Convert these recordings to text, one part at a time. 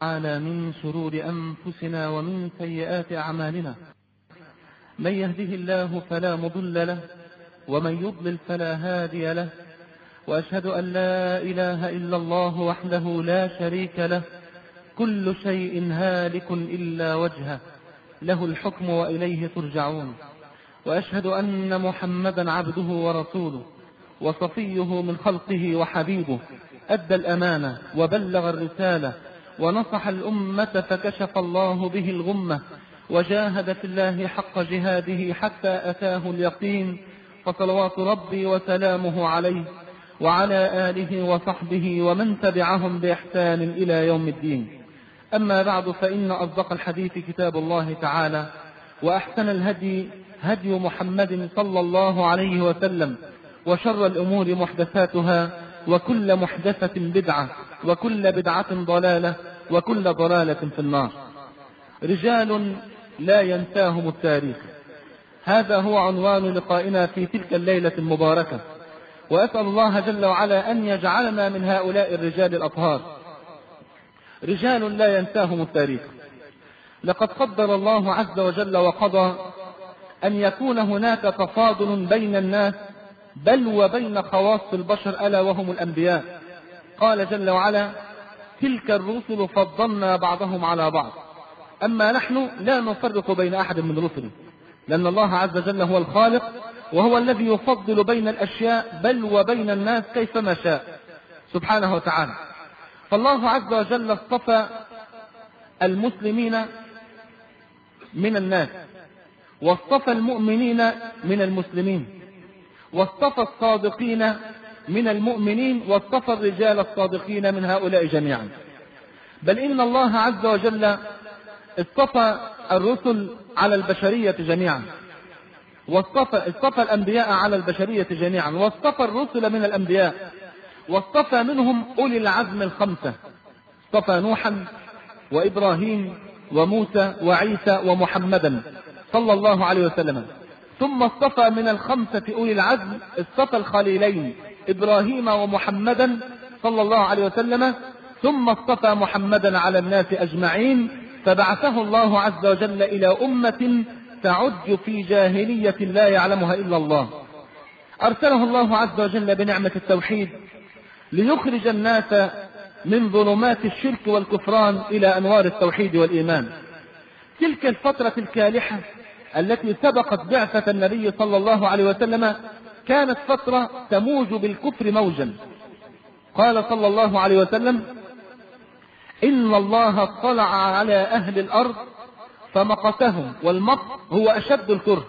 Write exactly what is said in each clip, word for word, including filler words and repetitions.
تعالى من شرور أنفسنا ومن سيئات أعمالنا. من يهده الله فلا مضل له ومن يضلل فلا هادي له، وأشهد أن لا إله إلا الله وحده لا شريك له، كل شيء هالك إلا وجهه، له الحكم وإليه ترجعون. وأشهد أن محمدا عبده ورسوله وصفيه من خلقه وحبيبه، أدى الأمانة وبلغ الرسالة ونصح الأمة فكشف الله به الغمة، وجاهد في الله حق جهاده حتى أتاه اليقين، فصلوات ربي وسلامه عليه وعلى آله وصحبه ومن تبعهم بإحسان إلى يوم الدين. أما بعد، فإن أصدق الحديث كتاب الله تعالى، وأحسن الهدي هدي محمد صلى الله عليه وسلم، وشر الأمور محدثاتها، وكل محدثة بدعة، وكل بدعة ضلالة، وكل ضلالة في النار. رجال لا ينساهم التاريخ، هذا هو عنوان لقائنا في تلك الليلة المباركة، وأسأل الله جل وعلا أن يجعلنا من هؤلاء الرجال الأطهار. رجال لا ينساهم التاريخ. لقد قدر الله عز وجل وقضى أن يكون هناك تفاضل بين الناس، بل وبين خواص البشر ألا وهم الأنبياء. قال جل وعلا: تلك الرسل فضلنا بعضهم على بعض. أما نحن لا نفرق بين أحد من رسله، لأن الله عز وجل هو الخالق، وهو الذي يفضل بين الأشياء بل وبين الناس كيفما شاء سبحانه وتعالى. فالله عز وجل اصطفى المسلمين من الناس، واصطفى المؤمنين من المسلمين، واصطفى الصادقين من المؤمنين، واصطفى الرجال الصادقين من هؤلاء جميعا. بل إن الله عز وجل اصطفى الرسل على البشرية جميعا، واصطفى اصطفى الأنبياء على البشرية جميعا، واصطفى الرسل من الأنبياء، واصطفى منهم أولي العزم الخمسة. اصطفى نوحا وإبراهيم وموسى وعيسى ومحمدا صلى الله عليه وسلم. ثم اصطفى من الخمسة أولي العزم، اصطفى الخليلين إبراهيم ومحمدا صلى الله عليه وسلم. ثم اصطفى محمدا على الناس أجمعين، فبعثه الله عز وجل إلى أمة تعج في جاهلية لا يعلمها إلا الله. أرسله الله عز وجل بنعمة التوحيد ليخرج الناس من ظلمات الشرك والكفران إلى أنوار التوحيد والإيمان. تلك الفترة الكالحة التي سبقت بعثة النبي صلى الله عليه وسلم كانت فترة تموج بالكفر موجا. قال صلى الله عليه وسلم: إن الله اطلع على أهل الأرض فمقتهم، والمقت هو أشد الكره،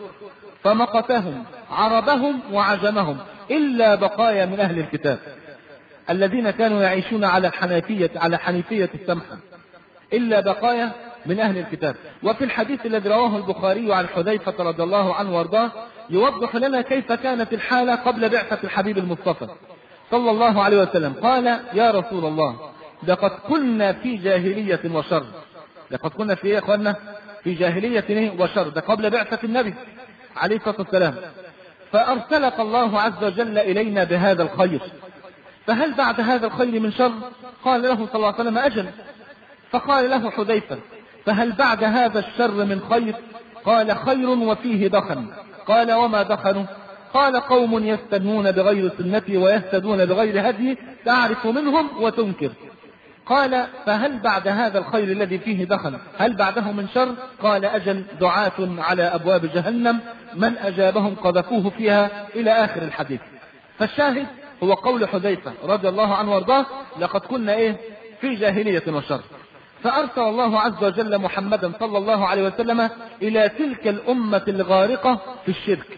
فمقتهم عربهم وعجمهم إلا بقايا من أهل الكتاب الذين كانوا يعيشون على الحنيفية على حنيفية السمحة، إلا بقايا من أهل الكتاب. وفي الحديث الذي رواه البخاري عن حذيفة رضي الله عنه وارضاه يوضح لنا كيف كانت الحالة قبل بعثة الحبيب المصطفى صلى الله عليه وسلم. قال: يا رسول الله، لقد كنا في جاهلية وشر. لقد كنا في ايه يا اخوانا؟ في جاهلية وشر. ده قبل بعثة النبي عليه الصلاة والسلام. فأرسلك الله عز وجل إلينا بهذا الخير، فهل بعد هذا الخير من شر؟ قال له صلى الله عليه وسلم: أجل. فقال له حذيفة: فهل بعد هذا الشر من خير؟ قال: خير وفيه دخن. قال: وما دخنوا؟ قال: قوم يستنون بغير سنتي ويهتدون بغير هدي، تعرف منهم وتنكر. قال: فهل بعد هذا الخير الذي فيه دخن هل بعده من شر؟ قال: أجل، دعاة على أبواب جهنم من أجابهم قذفوه فيها، إلى آخر الحديث. فالشاهد هو قول حذيفة رضي الله عنه وارضاه: لقد كنا إيه؟ في جاهلية وشر. فأرسل الله عز وجل محمدا صلى الله عليه وسلم إلى تلك الأمة الغارقة في الشرك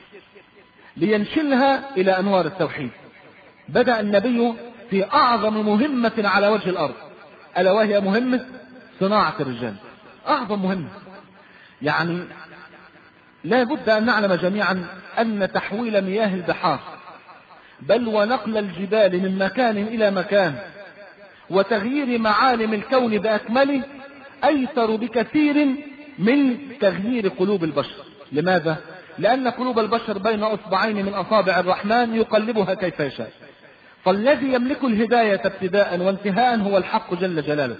لينشلها إلى أنوار التوحيد. بدأ النبي في أعظم مهمة على وجه الأرض، ألا وهي مهمة صناعة الرجال. أعظم مهمة، يعني لا بد أن نعلم جميعا أن تحويل مياه البحار بل ونقل الجبال من مكان إلى مكان وتغيير معالم الكون بأكمله أيسر بكثير من تغيير قلوب البشر. لماذا؟ لأن قلوب البشر بين أصبعين من أصابع الرحمن يقلبها كيف يشاء. فالذي يملك الهداية ابتداء وانتهاء هو الحق جل جلاله.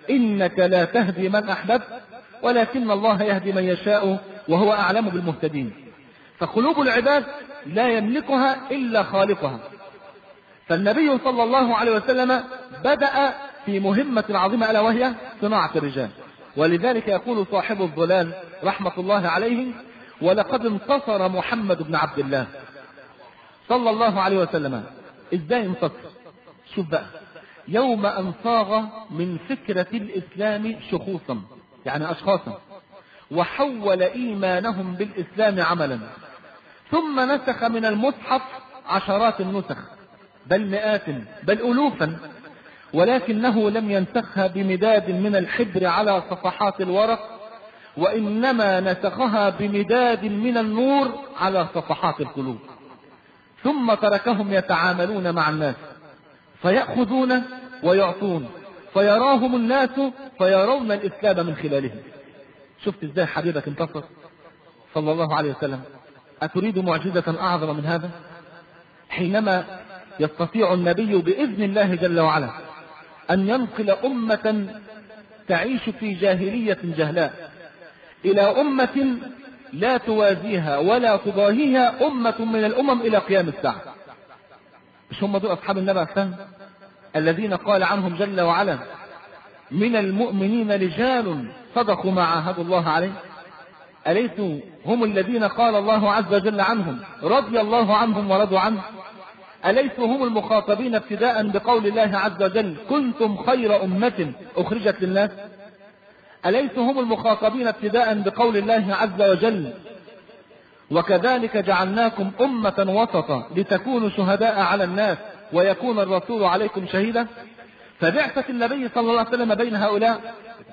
إنك لا تهدي من أحببت ولكن الله يهدي من يشاء وهو أعلم بالمهتدين. فقلوب العباد لا يملكها إلا خالقها. فالنبي صلى الله عليه وسلم بدأ في مهمة عظيمة ألا وهي صناعة الرجال. ولذلك يقول صاحب الظلال رحمة الله عليه: ولقد انتصر محمد بن عبد الله صلى الله عليه وسلم. ازاي انتصر؟ شوف بقى، يوم أن صاغ من فكرة الإسلام شخوصا، يعني أشخاصا، وحول إيمانهم بالإسلام عملا، ثم نسخ من المصحف عشرات النسخ بل مئات بل ألوفا، ولكنه لم ينسخها بمداد من الحبر على صفحات الورق، وإنما نسخها بمداد من النور على صفحات القلوب. ثم تركهم يتعاملون مع الناس فيأخذون ويعطون، فيراهم الناس فيرون الإسلام من خلالهم. شفت ازاي حبيبك انتصر صلى الله عليه وسلم؟ أتريد معجزة أعظم من هذا؟ حينما يستطيع النبي بإذن الله جل وعلا أن ينقل أمة تعيش في جاهلية جهلاء إلى أمة لا توازيها ولا تضاهيها أمة من الأمم إلى قيام الساعة. مش هم دول أصحاب النبي الثاني الذين قال عنهم جل وعلا: من المؤمنين رجال صدقوا ما عاهدوا الله عليه؟ أليسوا هم الذين قال الله عز وجل عنهم: رضي الله عنهم ورضوا عنه؟ أليسوا هم المخاطبين ابتداء بقول الله عز وجل: كنتم خير أمة أخرجت للناس؟ أليسوا هم المخاطبين ابتداء بقول الله عز وجل: وكذلك جعلناكم أمة وسطا لتكونوا شهداء على الناس ويكون الرسول عليكم شهيدا؟ فبعثة النبي صلى الله عليه وسلم بين هؤلاء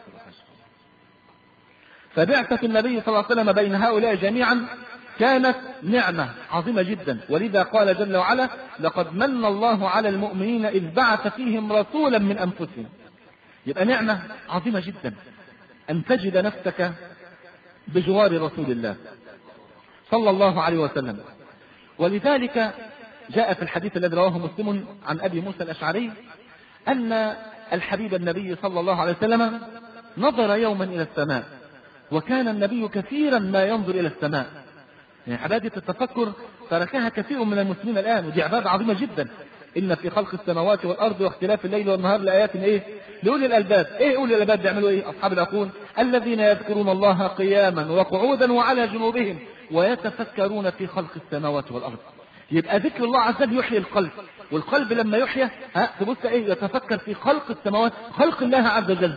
فبعثة النبي صلى الله عليه وسلم بين هؤلاء جميعا كانت نعمة عظيمة جدا. ولذا قال جل وعلا: لقد من الله على المؤمنين إذ بعث فيهم رسولا من أنفسهم. يبقى نعمة عظيمة جدا أن تجد نفسك بجوار رسول الله صلى الله عليه وسلم. ولذلك جاء في الحديث الذي رواه مسلم عن أبي موسى الأشعري أن الحبيب النبي صلى الله عليه وسلم نظر يوما إلى السماء، وكان النبي كثيرا ما ينظر إلى السماء. يعني عبادة التفكر تركها كثير من المسلمين الآن، ودي عبادة عظيمة جدا. إن في خلق السماوات والأرض واختلاف الليل والنهار لآيات إيه؟ لأولي الألباب. إيه أولي الألباب بيعملوا إيه؟ أصحاب العقول الذين يذكرون الله قياما وقعودا وعلى جنوبهم ويتفكرون في خلق السماوات والأرض. يبقى ذكر الله عز وجل يحيي القلب، والقلب لما يحيى ها تبص إيه؟ يتفكر في خلق السماوات، خلق الله عز وجل،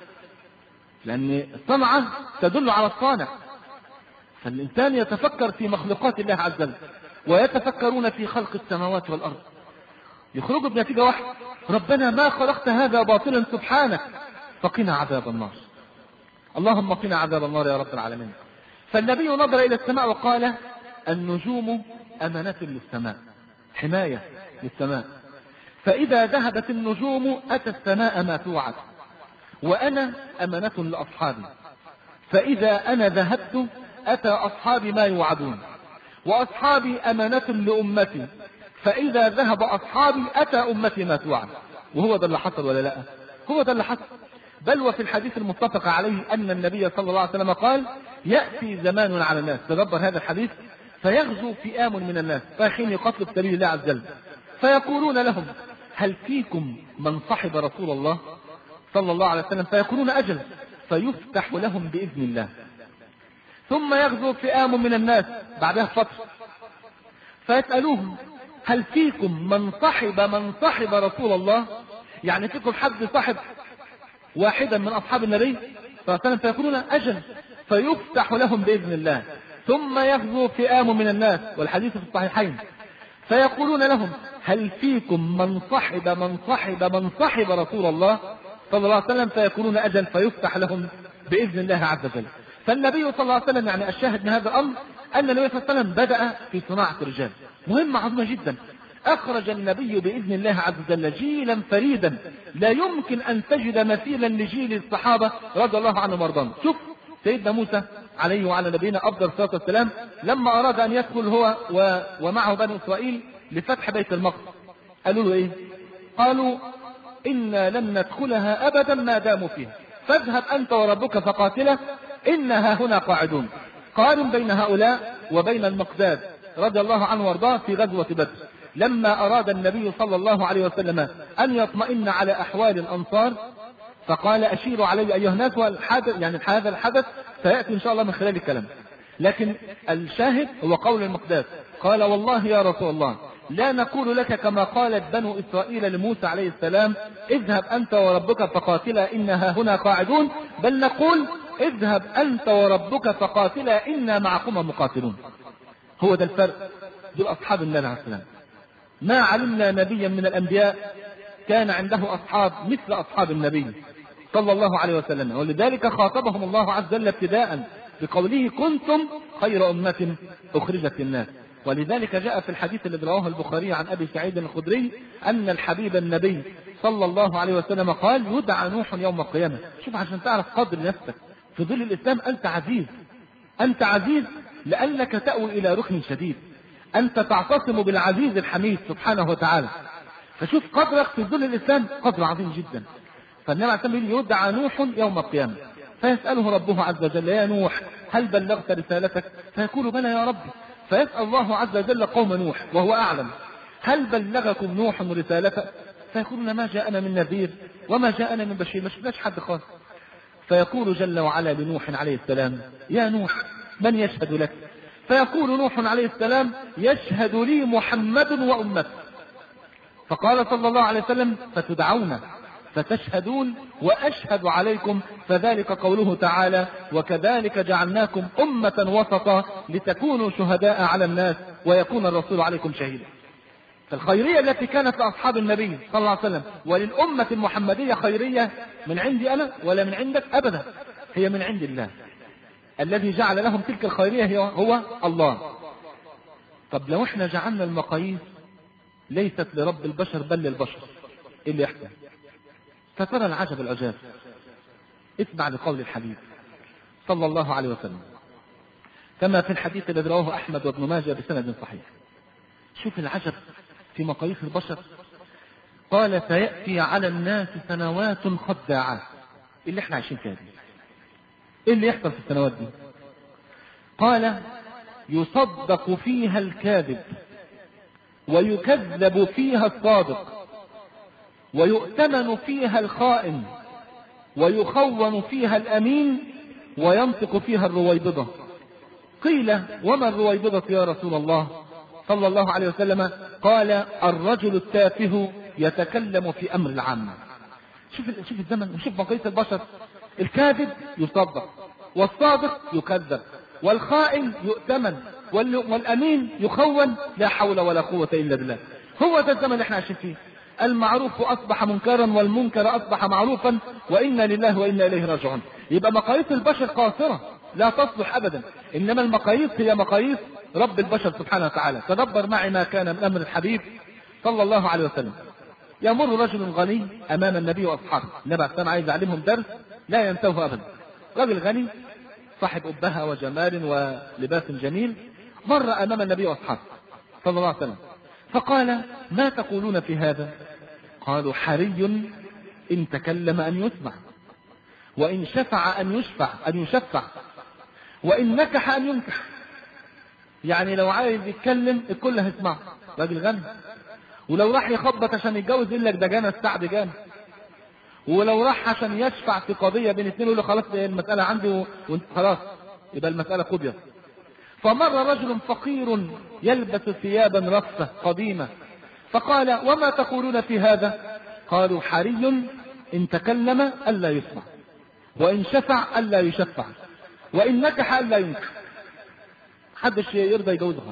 لأن الصنعة تدل على الصانع. فالإنسان يتفكر في مخلوقات الله عز وجل ويتفكرون في خلق السماوات والأرض، يخرجوا بنتيجة واحدة: ربنا ما خلقت هذا باطلا سبحانك فقنا عذاب النار. اللهم قنا عذاب النار يا رب العالمين. فالنبي نظر إلى السماء وقال: النجوم أمانة للسماء، حماية للسماء، فإذا ذهبت النجوم أتى السماء ما توعد، وأنا أمانة لأصحابي، فإذا أنا ذهبت أتى أصحابي ما يوعدون، وأصحابي أمانة لأمتي، فإذا ذهب أصحابي أتى أمتي ما توعد. وهو ده اللي حصل ولا لا؟ هو ده اللي حصل. بل وفي الحديث المتفق عليه أن النبي صلى الله عليه وسلم قال: يأتي زمان على الناس، تدبر هذا الحديث، فيغزو فئام من الناس رايحين يقتلوا في سبيل الله عز وجل، فيقولون لهم: هل فيكم من صحب رسول الله صلى الله عليه وسلم؟ فيقولون: أجل، فيفتح لهم بإذن الله. ثم يغزو فئام من الناس بعدها فترة، فيسألوهم: هل فيكم من صحب من صحب رسول الله؟ يعني فيكم حد صحب واحدا من أصحاب النبي صلى الله عليه وسلم؟ فيقولون: أجل، فيفتح لهم بإذن الله. ثم يغزو فئام من الناس، والحديث في الصحيحين، فيقولون لهم: هل فيكم من صحب من صحب من صحب رسول الله صلى الله عليه وسلم؟ فيقولون: أجل، فيفتح لهم بإذن الله عز وجل. فالنبي صلى الله عليه وسلم، يعني الشاهد من هذا الأمر أن النبي صلى الله عليه وسلم بدأ في صناعة الرجال، مهمة عظيمة جدا. أخرج النبي بإذن الله عز وجل جيلا فريدا لا يمكن أن تجد مثيلا لجيل الصحابة رضي الله عنهم وارضاهم. شوف سيدنا موسى عليه وعلى نبينا أفضل الصلاة والسلام لما أراد أن يدخل هو ومعه بني إسرائيل لفتح بيت المقدس، قالوا له إيه؟ قالوا: إنا لن ندخلها أبدا ما داموا فيها فاذهب أنت وربك فقاتله إنها هنا قاعدون. قارن بين هؤلاء وبين المقداد رضي الله عنه وارضاه في غزوة بدر، لما أراد النبي صلى الله عليه وسلم أن يطمئن على أحوال الأنصار فقال أشيروا علي أيها الناس، والحدث يعني هذا الحدث سيأتي إن شاء الله من خلال الكلام، لكن الشاهد هو قول المقداد قال والله يا رسول الله لا نقول لك كما قالت بنو إسرائيل لموسى عليه السلام اذهب أنت وربك فقاتلا إنها هنا قاعدون، بل نقول اذهب أنت وربك فقاتلا إنا معكما مقاتلون. هو ده الفرق. دول أصحاب النبي عليه السلام. ما علمنا نبيا من الأنبياء كان عنده أصحاب مثل أصحاب النبي صلى الله عليه وسلم، ولذلك خاطبهم الله عز وجل ابتداء بقوله كنتم خير أمة أخرجت للناس. ولذلك جاء في الحديث الذي رواه البخاري عن أبي سعيد الخدري أن الحبيب النبي صلى الله عليه وسلم قال يدعى نوح يوم القيامة. شوف عشان تعرف قدر نفسك في ظل الإسلام، أنت عزيز، أنت عزيز لأنك تأوي إلى ركن شديد، أنت تعتصم بالعزيز الحميد سبحانه وتعالى. فشوف قدرك في ظل الإسلام قدر عظيم جدا. فالنبي عليه الصلاة والسلام يدعى نوح يوم القيامة فيسأله ربه عز وجل يا نوح هل بلغت رسالتك؟ فيقول بلى يا رب. فيسأل الله عز وجل قوم نوح وهو أعلم هل بلغكم نوح رسالته؟ فيقولون ما جاءنا من نذير وما جاءنا من بشير، ما شفناش حد خالص. فيقول جل وعلا لنوح عليه السلام يا نوح من يشهد لك؟ فيقول نوح عليه السلام يشهد لي محمد وأمته. فقال صلى الله عليه وسلم فتدعون فتشهدون وأشهد عليكم، فذلك قوله تعالى وكذلك جعلناكم أمة وسطا لتكونوا شهداء على الناس ويكون الرسول عليكم شهيدا. فالخيرية التي كانت لأصحاب النبي صلى الله عليه وسلم وللأمة المحمدية خيرية من عندي أنا ولا من عندك أبدا، هي من عند الله. الذي جعل لهم تلك الخيرية هو الله. طب لو احنا جعلنا المقاييس ليست لرب البشر بل للبشر ايه اللي يحصل؟ فترى العجب العجاب. اسمع لقول الحبيب صلى الله عليه وسلم كما في الحديث الذي رواه أحمد وابن ماجه بسند صحيح. شوف العجب في مقاييس البشر. قال سيأتي على الناس سنوات خداعات. اللي احنا عايشين فيها دي ايه اللي يحصل في السنوات دي؟ قال يصدق فيها الكاذب ويكذب فيها الصادق ويؤتمن فيها الخائن ويخون فيها الأمين وينطق فيها الرويبضة. قيل وما الرويبضة يا رسول الله صلى الله عليه وسلم؟ قال الرجل التافه يتكلم في أمر العامة. شوف شوف الزمن وشوف مقاييس البشر. الكاذب يصدق والصادق يكذب والخائن يؤتمن والأمين يخون. لا حول ولا قوة إلا بالله. هو ده الزمن اللي احنا عايشين فيه. المعروف أصبح منكرا والمنكر أصبح معروفا وإنا لله وإنا إليه راجعون. يبقى مقاييس البشر قاصرة لا تصلح أبدا، إنما المقاييس هي مقاييس رب البشر سبحانه وتعالى. تدبر معي ما كان من أمر الحبيب صلى الله عليه وسلم. يمر رجل غني أمام النبي وأصحابه. النبي عليه السلام عايز يعلمهم درس لا ينتهوا أبدا. رجل غني صاحب أبهة وجمال ولباس جميل مر أمام النبي وأصحابه صلى الله عليه وسلم فقال ما تقولون في هذا؟ قالوا حري إن تكلم أن يسمع وإن شفع أن يشفع أن يشفع وإن نكح أن ينكح. يعني لو عايز يتكلم الكل هيسمعه. راجل غني. ولو راح يخبط عشان يتجوز يقول لك ده جانا السعد جانا. ولو راح عشان يشفع في قضية بين اثنين يقول له خلاص المسألة عندي وخلاص يبقى المسألة قضيت. فمر رجل فقير يلبس ثيابا رفة قديمة فقال وما تقولون في هذا؟ قالوا حري إن تكلم ألا يسمع وإن شفع ألا يشفع وإن نكح ألا ينكح. حدش يرضى يجوزها.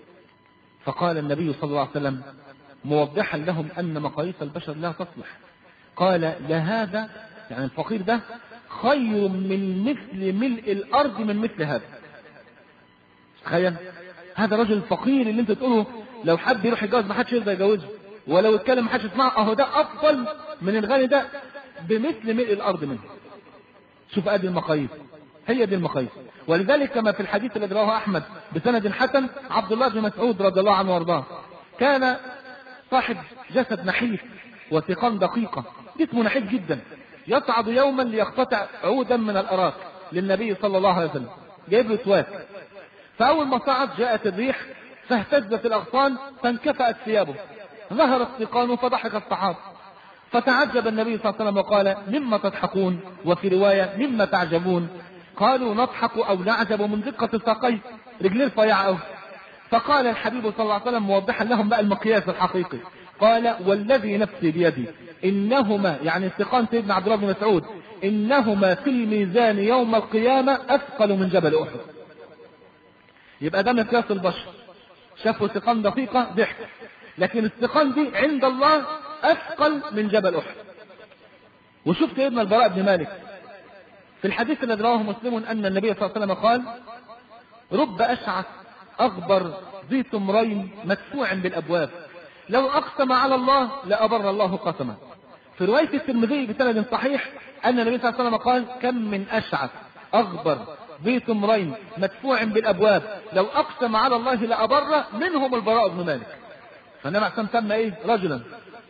فقال النبي صلى الله عليه وسلم موضحا لهم أن مقاييس البشر لا تصلح. قال لهذا يعني الفقير ده خير من مثل ملء الأرض من مثل هذا. تخيل هذا رجل الفقير اللي انت تقوله لو حد يروح يتجوز ما حدش يرضى يجوزه ولو اتكلم ما حدش يسمعه، اهو ده افضل من الغني ده بمثل ملء الارض منه. شوف ادي المقاييس، هي دي المقاييس. ولذلك كما في الحديث الذي رواه احمد بسند حسن عبد الله بن مسعود رضي الله عنه وارضاه كان صاحب جسد نحيف وثقان دقيقة، جسمه نحيف جدا، يصعد يوما ليقتطع عودا من الأراك للنبي صلى الله عليه وسلم، جايب له سواك. فأول ما صعد جاءت الريح فاهتزت الأغصان فانكفأت ثيابه، ظهرت ثقانه فضحك الصحابة، فتعجب النبي صلى الله عليه وسلم وقال: مما تضحكون؟ وفي رواية: مما تعجبون؟ قالوا: نضحك أو نعجب من دقة ساقيه، رجلين رفيعة أوي. فقال الحبيب صلى الله عليه وسلم موضحا لهم بقى المقياس الحقيقي، قال: والذي نفسي بيدي إنهما، يعني الثقان سيدنا عبد الله بن مسعود، إنهما في الميزان يوم القيامة أثقل من جبل أحد. يبقى ده مقياس البشر، شافوا ثقان دقيقة ضحك، لكن الثقان دي عند الله أثقل من جبل أحد. وشوف سيدنا البراء بن مالك في الحديث الذي رواه مسلم أن النبي صلى الله عليه وسلم قال: رب أشعث أغبر ذي تمرين مدفوع بالأبواب لو أقسم على الله لأبر الله قسمه. في رواية الترمذي بسند صحيح أن النبي صلى الله عليه وسلم قال: كم من أشعث أغبر ذي تمرين مدفوع بالأبواب لو أقسم على الله لأبر، منهم البراء بن مالك. فالنبي عليه الصلاة والسلام إيه؟ رجلا.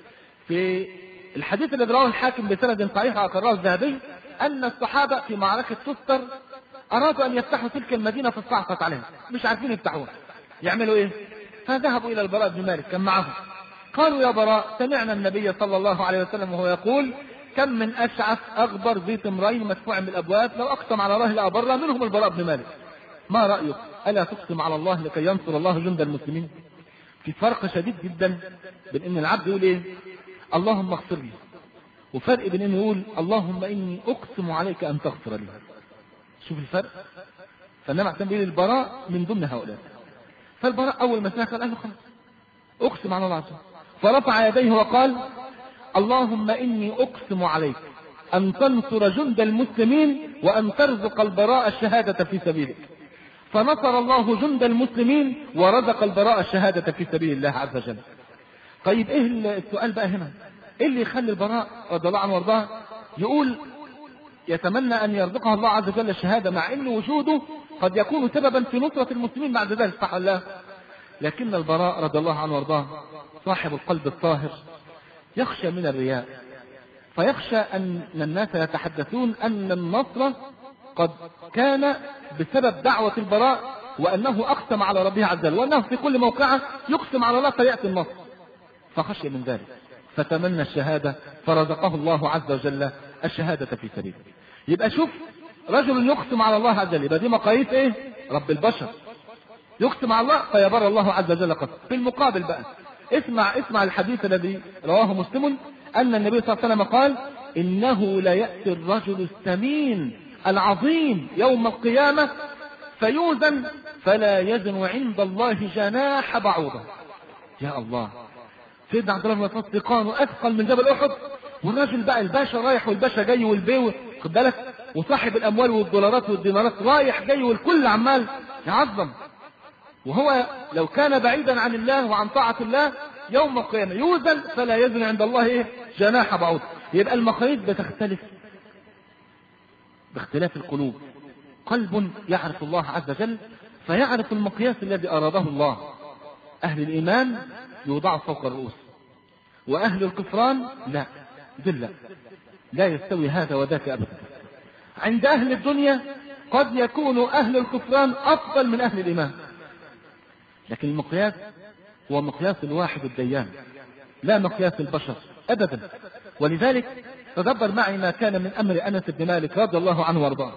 في الحديث الذي رواه الحاكم بسند صحيح وأقره الذهبي أن الصحابة في معركة تستر أرادوا أن يفتحوا تلك المدينة فاستعصت عليهم، مش عارفين يفتحوها، يعملوا إيه؟ فذهبوا إلى البراء بن مالك كان معهم، قالوا: يا براء، سمعنا النبي صلى الله عليه وسلم وهو يقول: كم من أشعث أغبر ذي تمرين مدفوع بالأبواب لو أقسم على الله لأبر، منهم البراء بن مالك. ما رأيك؟ ألا تقسم على الله لكي ينصر الله جند المسلمين؟ في فرق شديد جدا بين ان العبد يقول ايه؟ اللهم اغفر لي، وفرق بين انه يقول: اللهم اني اقسم عليك ان تغفر لي. شوف الفرق. فالنبي عليه بيقول البراء من ضمن هؤلاء. فالبراء اول ما سمع قال: له خلاص اقسم على الله عز وجل، فرفع يديه وقال: اللهم اني اقسم عليك ان تنصر جند المسلمين وان ترزق البراء الشهادة في سبيلك. فنصر الله جند المسلمين ورزق البراء الشهادة في سبيل الله عز وجل. طيب ايه السؤال بقى هنا؟ ايه اللي يخلي البراء رضي الله عنه وارضاه يقول يتمنى ان يرزقه الله عز وجل الشهادة، مع ان وجوده قد يكون سببا في نصرة المسلمين بعد ذلك، صح ولا لا؟ لكن البراء رضي الله عنه وارضاه صاحب القلب الطاهر يخشى من الرياء، فيخشى ان الناس يتحدثون ان النصر قد كان بسبب دعوة البراء، وأنه أقسم على ربه عز وجل، وأنه في كل موقعة يقسم على الله فيأتي النصر، فخشي من ذلك فتمنى الشهادة فرزقه الله عز وجل الشهادة في سبيله. يبقى شوف، رجل يقسم على الله عز وجل، يبقى دي مقاييس ايه؟ رب البشر. يقسم على الله فيبر الله عز وجل قسم. في المقابل بقى اسمع اسمع الحديث الذي رواه مسلم أن النبي صلى الله عليه وسلم قال: إنه ليأتي الرجل السمين العظيم يوم القيامة فيوزن فلا يزن عند الله جناح بعوضة. يا الله، سيدنا عبد الله بن مسعود ثقانه أثقل من جبل أحد، والراجل بقى الباشا رايح والباشا جاي والبيو، خد بالك، وصاحب الأموال والدولارات والدينارات رايح جاي والكل عمال يعظم، وهو لو كان بعيدا عن الله وعن طاعة الله يوم القيامة يوزن فلا يزن عند الله إيه؟ جناح بعوضة. يبقى المقاييس بتختلف باختلاف القلوب. قلب يعرف الله عز وجل فيعرف المقياس الذي أراده الله. أهل الإيمان يوضع فوق الرؤوس، وأهل الكفران لا، دل لا يستوي هذا وذاك أبدا. عند أهل الدنيا قد يكون أهل الكفران أفضل من أهل الإيمان، لكن المقياس هو مقياس الواحد الديان، لا مقياس البشر أبدا. ولذلك تدبر معي ما كان من أمر أنس بن مالك رضي الله عنه وارضاه.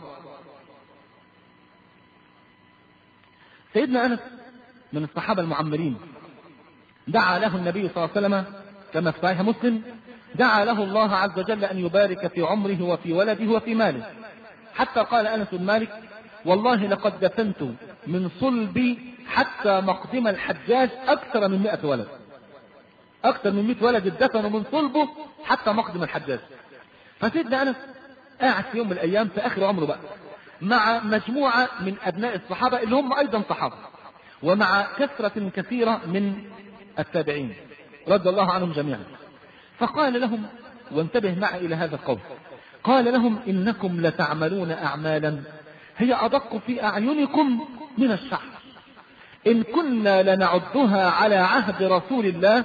سيدنا أنس من الصحابة المعمرين، دعا له النبي صلى الله عليه وسلم كما في صحيح مسلم، دعا له الله عز وجل أن يبارك في عمره وفي ولده وفي ماله، حتى قال أنس بن مالك: والله لقد دفنت من صلبي حتى مقدم الحجاج أكثر من مئة ولد، أكثر من مئة ولد اتدفنوا من صلبه حتى مقدم الحجاج. فسيدنا أنس قاعد في يوم من الأيام في آخر عمره بقى مع مجموعة من أبناء الصحابة اللي هم أيضا صحابة، ومع كثرة كثيرة من التابعين رضي الله عنهم جميعا. فقال لهم، وانتبه معي إلى هذا القول، قال لهم: إنكم لتعملون أعمالا هي أدق في أعينكم من الشعر، إن كنا لنعدها على عهد رسول الله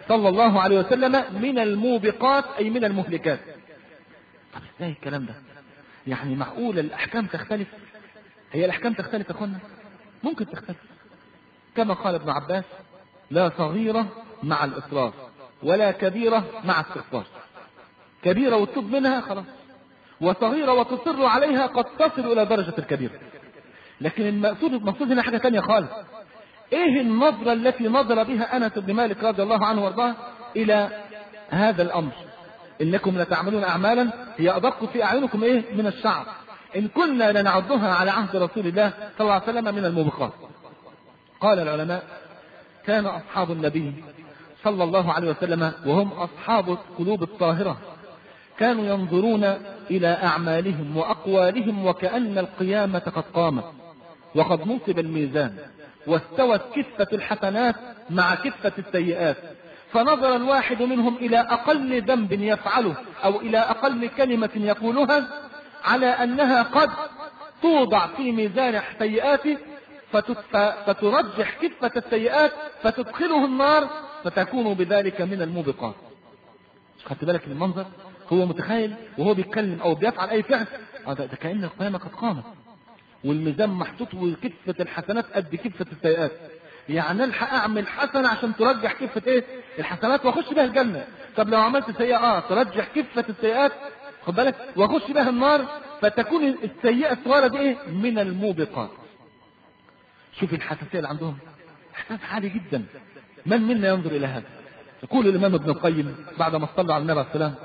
صلى الله عليه وسلم من الموبقات أي من المهلكات. طب ازاي الكلام ده؟ يعني معقول الأحكام تختلف؟ هي الأحكام تختلف يا أخوانا؟ ممكن تختلف، كما قال ابن عباس: لا صغيرة مع الإصرار ولا كبيرة مع استغفار. كبيرة وتتوب منها خلاص، وصغيرة وتصر عليها قد تصل إلى درجة الكبيرة. لكن المقصود المقصود هنا حاجة تانية خالص. ايه النظرة التي نظر بها أنس بن مالك رضي الله عنه وارضاه إلى هذا الأمر؟ إنكم لتعملون أعمالا هي أدق في أعينكم ايه من الشعر، إن كنا لنعدها على عهد رسول الله صلى الله عليه وسلم من الموبقات. قال العلماء: كان أصحاب النبي صلى الله عليه وسلم وهم أصحاب القلوب الطاهرة كانوا ينظرون إلى أعمالهم وأقوالهم وكأن القيامة قد قامت وقد نصب الميزان واستوت كفة الحسنات مع كفة السيئات، فنظر الواحد منهم إلى أقل ذنب يفعله أو إلى أقل كلمة يقولها على أنها قد توضع في ميزان سيئاته فترجح كفة السيئات فتدخله النار فتكون بذلك من الموبقات. خدت بالك من المنظر؟ هو متخيل وهو بيتكلم أو بيفعل أي فعل ده كأن القيامة قد قامت والميزان محطوط وكفة الحسنات قد كفة السيئات. يعني الحق اعمل حسنة عشان ترجح كفة ايه الحسنات واخش بها الجنة. طب لو عملت سيئة اه ترجح كفة السيئات، خد بالك، واخش بها النار فتكون السيئة الصغيرة دي ايه من الموبقات. شوف الحساسية اللي عندهم، احساس عالي جدا. من منا ينظر الى هذا؟ يقول الامام ابن القيم بعد ما صلى على النبي عليه السلام،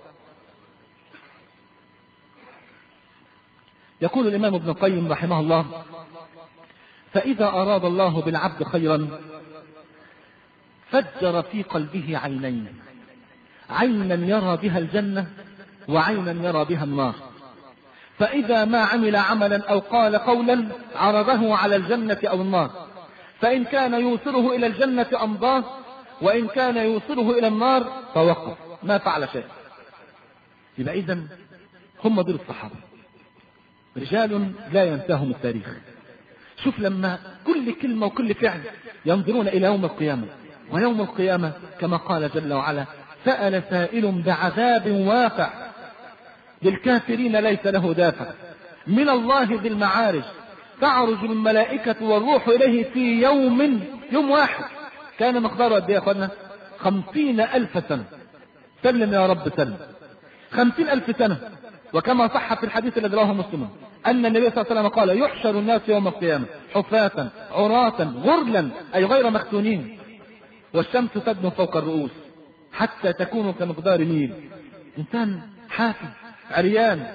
يقول الامام ابن القيم رحمه الله: فإذا أراد الله بالعبد خيرا فجر في قلبه عينين، عينا يرى بها الجنة وعينا يرى بها النار، فإذا ما عمل عملا أو قال قولا عرضه على الجنة أو النار، فإن كان يوصله إلى الجنة أمضاه وإن كان يوصله إلى النار فوقف ما فعل شيء. يبقى إذن هم دول الصحابة، رجال لا ينساهم التاريخ. شوف لما كل كلمة وكل فعل ينظرون إلى يوم القيامة، ويوم القيامة كما قال جل وعلا: سأل سائل بعذاب واقع للكافرين ليس له دافع من الله ذي المعارج تعرج الملائكة والروح إليه في يوم يوم واحد كان مقداره قد ايه يا اخوانا؟ خمسين ألف سنة. سلم يا رب سلم. خمسين ألف سنة. وكما صح في الحديث الذي رواه مسلم أن النبي صلى الله عليه وسلم قال: يحشر الناس يوم القيامة حفاة عراة غرلا أي غير مختونين، والشمس تدنو فوق الرؤوس حتى تكون كمقدار ميل. إنسان حافي عريان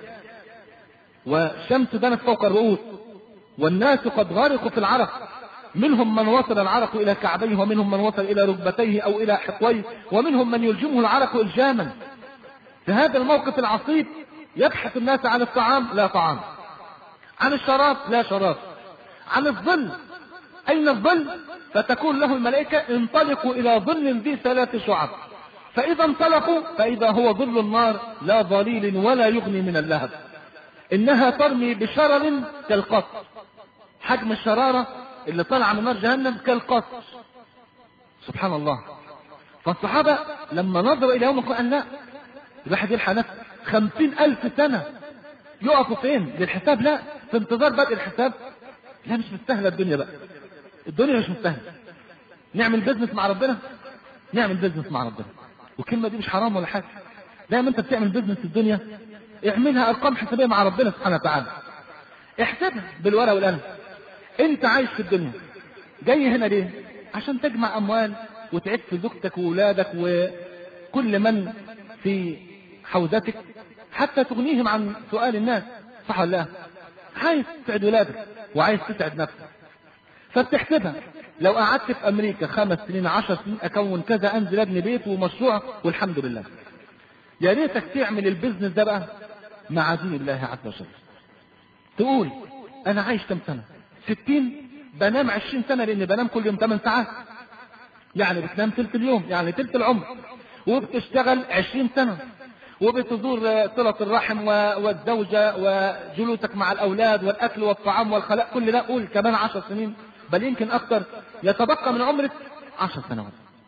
والشمس دنت فوق الرؤوس والناس قد غرقوا في العرق، منهم من وصل العرق إلى كعبيه ومنهم من وصل إلى ركبتيه أو إلى حقويه ومنهم من يلجمه العرق إلجاما. في هذا الموقف العصيب يبحث الناس عن الطعام لا طعام، عن الشراب لا شراب، عن الظل أين الظل؟ فتكون له الملائكة: انطلقوا إلى ظل ذي ثلاث شعب. فإذا انطلقوا فإذا هو ظل النار لا ظليل ولا يغني من اللهب، إنها ترمي بشرر كالقصر، حجم الشرارة اللي طلع من نار جهنم كالقصر. سبحان الله. فالصحابة لما نظروا إلى يوم القيامة لا، الواحد يلحق نفسه خمسين ألف سنة يقفوا فين؟ للحساب؟ لا، في انتظار بدء الحساب. لا، مش مستاهلة الدنيا بقى، الدنيا مش مستاهلة. نعمل بيزنس مع ربنا، نعمل بيزنس مع ربنا، والكلمة دي مش حرام ولا حاجة. دايما انت بتعمل بيزنس في الدنيا اعملها ارقام حسابية مع ربنا سبحانه وتعالى، احسبها بالورقة والقلم. انت عايش في الدنيا جاي هنا ليه؟ عشان تجمع اموال وتعف زوجتك وولادك وكل من في حوزتك حتى تغنيهم عن سؤال الناس، صح ولا لا؟ عايز تسعد ولادك وعايز تسعد نفسك، فبتحسبها. لو قعدت في امريكا خمس سنين عشر سنين اكون كذا، انزل ابني بيت ومشروع والحمد لله. يا ريتك تعمل البيزنس ده بقى مع دين الله عز وجل. تقول انا عايش كم سنة؟ ستين، بنام عشرين سنة لاني بنام كل يوم ثمان ساعات، يعني بتنام ثلث اليوم، يعني ثلث العمر، وبتشتغل عشرين سنة، وبتزور صلة الرحم والزوجة وجلوسك مع الأولاد والأكل والطعام والخلاء، كل ده قول كمان عشر سنين، بل يمكن أكثر، يتبقى من عمرك عشر سنوات.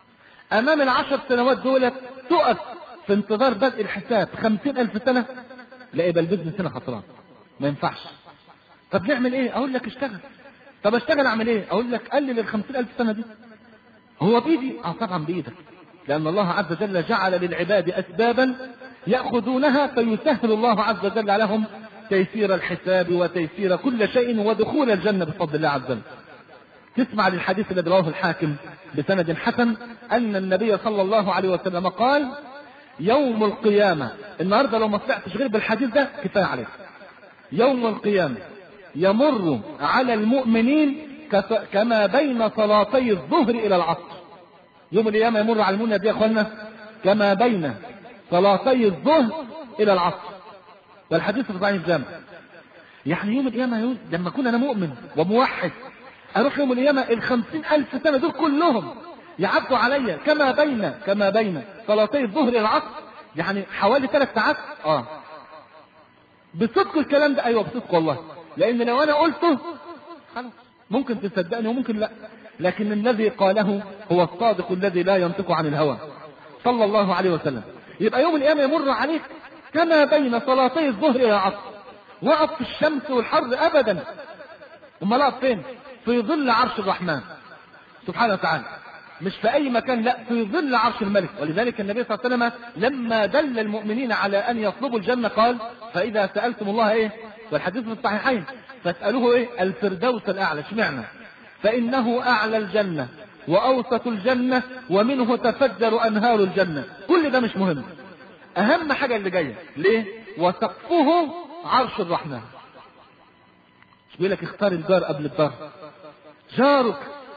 امام العشر سنوات دولت تقف في انتظار بدء الحساب خمسين الف سنة، لا يبقى البزنس هنا خسران، ما ينفعش. طب نعمل ايه؟ اقول لك اشتغل. طب اشتغل اعمل ايه؟ اقول لك قلل الخمسين الف سنة دي. هو بيدي؟ اه طبعا بايدك، لان الله عز وجل جعل للعباد اسبابا يأخذونها فيسهل الله عز وجل لهم تيسير الحساب وتيسير كل شيء ودخول الجنة بفضل الله عز وجل. تسمع للحديث الذي رواه الحاكم بسند حسن ان النبي صلى الله عليه وسلم قال: يوم القيامة، النهاردة لو ما طلعتش غير بالحديث ده كفاية عليك. يوم القيامة يمر على المؤمنين كما بين صلاتي الظهر الى العصر. يوم القيامة يمر على المؤمنين يا اخوانا كما بين صلاتي الظهر الى العصر، والحديث في صحيح الجامع. يعني يوم القيامة لما اكون انا مؤمن وموحد اروح يوم القيامة الخمسين الف سنة دول كلهم يعدوا عليا كما بين كما بين صلاتي الظهر الى العصر، يعني حوالي ثلاث ساعات. اه بصدق الكلام ده؟ ايوه بصدق والله، لان لو انا قلته خلاص ممكن تصدقني وممكن لا، لكن الذي قاله هو الصادق الذي لا ينطق عن الهوى صلى الله عليه وسلم. يبقى يوم القيامة يمر عليك كما بين صلاتي الظهر الى العصر. وقف في الشمس والحر ابدا، امال اقف فين؟ في ظل عرش الرحمن سبحانه وتعالى، مش في اي مكان، لا في ظل عرش الملك. ولذلك النبي صلى الله عليه وسلم لما دل المؤمنين على ان يطلبوا الجنة قال: فاذا سألتم الله ايه؟ والحديث في الصحيحين: فاسألوه ايه؟ الفردوس الاعلى. اشمعنى؟ فانه اعلى الجنة واوسط الجنة ومنه تفجر انهار الجنة. كل ده مش مهم، اهم حاجة اللي جاية. ليه؟ وسقفه عرش الرحمن. مش بيقول لك اختار الجار قبل الدار؟ جارك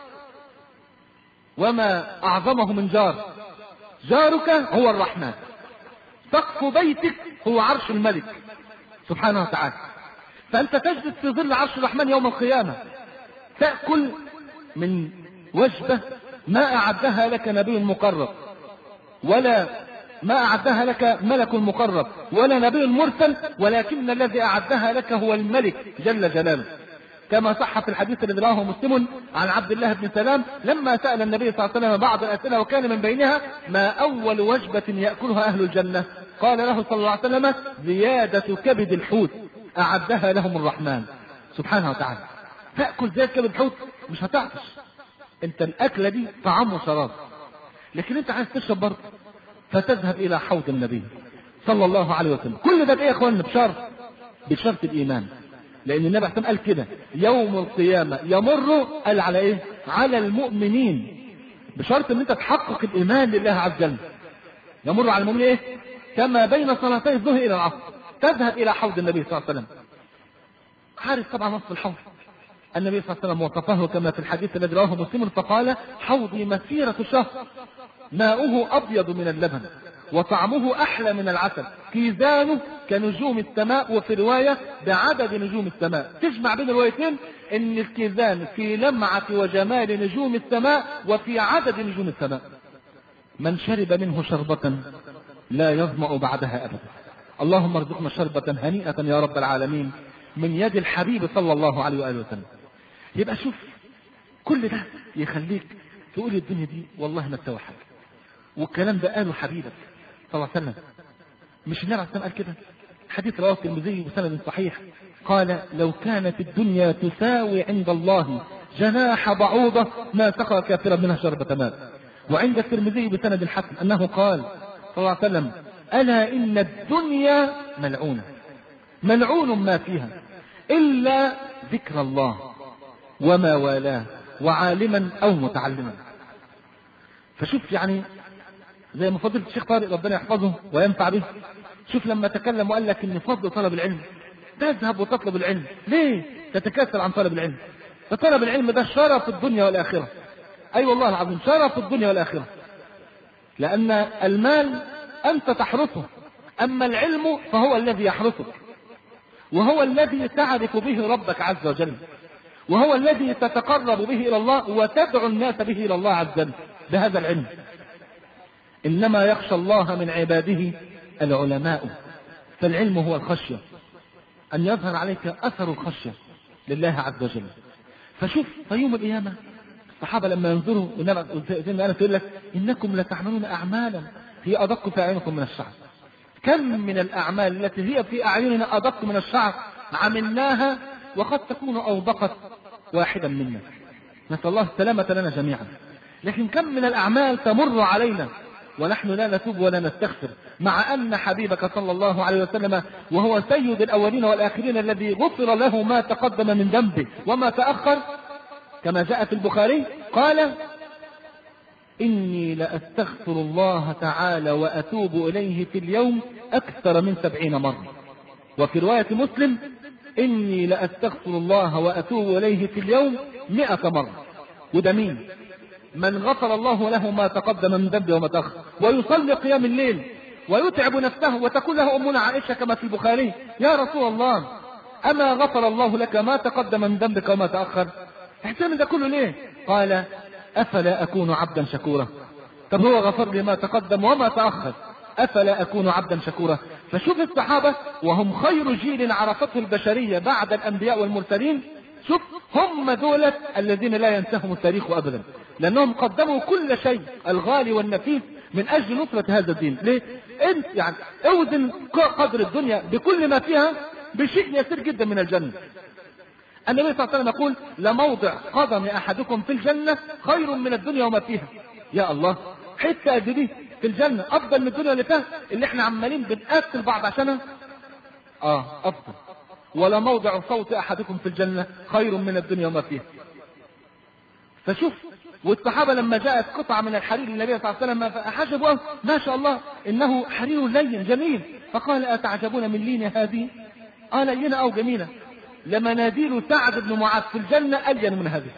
وما اعظمه من جار، جارك هو الرحمن، سقف بيتك هو عرش الملك سبحانه وتعالى. فانت تجلس في ظل عرش الرحمن يوم القيامة، تأكل من وجبة ما اعدها لك نبي مقرب، ولا ما اعدها لك ملك مقرب، ولا نبي مرسل، ولكن الذي اعدها لك هو الملك جل جلاله. كما صح في الحديث الذي رواه مسلم عن عبد الله بن سلام لما سأل النبي صلى الله عليه وسلم بعض الأسئلة وكان من بينها: ما أول وجبة يأكلها أهل الجنة؟ قال له صلى الله عليه وسلم: زيادة كبد الحوت أعدها لهم الرحمن سبحانه وتعالى. تأكل زيادة كبد الحوت مش هتعطش، انت الأكلة دي طعام وشراب، لكن انت عايز تشرب برضه، فتذهب إلى حوض النبي صلى الله عليه وسلم. كل ده بإيه يا اخوان؟ بشرط بشرط الإيمان، لأن النبي عليه قال كده: يوم القيامة يمر قال على إيه؟ على المؤمنين، بشرط ان انت تحقق الإيمان لله عز وجل. يمر على المؤمنين إيه؟ كما بين صلاتي الظهر إلى العصر. تذهب إلى حوض النبي صلى الله عليه وسلم. عارف طبعا وصف الحوض، النبي صلى الله عليه وسلم وصفه كما في الحديث الذي رواه مسلم فقال: حوضي مسيرة شهر، ماؤه أبيض من اللبن وطعمه أحلى من العسل، كيزانه كنجوم السماء، وفي رواية بعدد نجوم السماء. تجمع بين الروايتين ان الكيزان في لمعة وجمال نجوم السماء وفي عدد نجوم السماء. من شرب منه شربة لا يظمأ بعدها أبدا. اللهم ارزقنا شربة هنيئة يا رب العالمين من يد الحبيب صلى الله عليه وآله وسلم. يبقى شوف كل ده يخليك تقول الدنيا دي والله ما تسوى حاجة، والكلام ده قاله حبيبك صلى الله عليه وسلم. مش النبي عليه الصلاة والسلام قال كده؟ حديث رواه الترمذي بسند صحيح قال: لو كانت الدنيا تساوي عند الله جناح بعوضة ما سقى كافرا منها شربة ماء. وعند الترمذي بسند حسن أنه قال صلى الله عليه وسلم: ألا إن الدنيا ملعونة ملعون ما فيها إلا ذكر الله وما والاه وعالما أو متعلما. فشوف يعني زي ما فضيلة الشيخ طارق ربنا يحفظه وينفع به، شوف لما تكلم وقال لك ان فضل طلب العلم، تذهب وتطلب العلم. ليه تتكاسل عن طلب العلم؟ فطلب العلم ده شرف الدنيا والآخرة. اي أيوة والله العظيم شرف الدنيا والآخرة، لأن المال أنت تحرسه، أما العلم فهو الذي يحرسك، وهو الذي تعرف به ربك عز وجل، وهو الذي تتقرب به إلى الله وتدعو الناس به إلى الله عز وجل بهذا العلم. إنما يخشى الله من عباده العلماء. فالعلم هو الخشية، أن يظهر عليك أثر الخشية لله عز وجل. فشوف في يوم القيامة الصحابة لما ينظروا زي ما أنا تقول لك إنكم لتعملون أعمالا هي أدق في أعينكم من الشعر. كم من الأعمال التي هي في أعيننا أدق من الشعر عملناها وقد تكون أوبقت واحدا منا، نسأل الله السلامة لنا جميعا. لكن كم من الأعمال تمر علينا ونحن لا نتوب ولا نستغفر، مع أن حبيبك صلى الله عليه وسلم وهو سيد الأولين والآخرين الذي غفر له ما تقدم من ذنبه وما تأخر كما جاء في البخاري قال إني لأستغفر الله تعالى وأتوب إليه في اليوم أكثر من سبعين مرة. وفي رواية مسلم إني لأستغفر الله وأتوب إليه في اليوم مئة مرة. وده مين؟ من غفر الله له ما تقدم من ذنبه وما تأخر ويصلي قيام الليل ويتعب نفسه، وتقول له أمنا عائشة كما في البخاري يا رسول الله أما غفر الله لك ما تقدم من ذنبك وما تأخر؟ احسن ده كله ليه؟ قال أفلا أكون عبدا شكورا. طب هو غفر لي ما تقدم وما تأخر، أفلا أكون عبدا شكورا. فشوف الصحابة وهم خير جيل عرفته البشرية بعد الأنبياء والمرسلين، شوف هم دولة الذين لا ينتههم التاريخ أبدا، لأنهم قدموا كل شيء الغالي والنفيس من أجل نصرة هذا الدين. ليه؟ انت يعني اوزن قدر الدنيا بكل ما فيها بشيء يسير جدا من الجنة. النبي صلى الله عليه وسلم يقول لموضع قدم أحدكم في الجنة خير من الدنيا وما فيها. يا الله، حتى قد دي في الجنة أفضل من الدنيا اللي فيها اللي احنا عمالين بنقتل بعض عشانها. اه أفضل. ولا موضع صوت أحدكم في الجنة خير من الدنيا وما فيها. فشوف، والصحابة لما جاءت قطعة من الحرير للنبي صلى الله عليه وسلم فحجبوا ما شاء الله إنه حرير لين جميل، فقال أتعجبون من لين هذه؟ آه لينة أو جميلة. لمناديل سعد بن معاذ في الجنة ألين من هذه.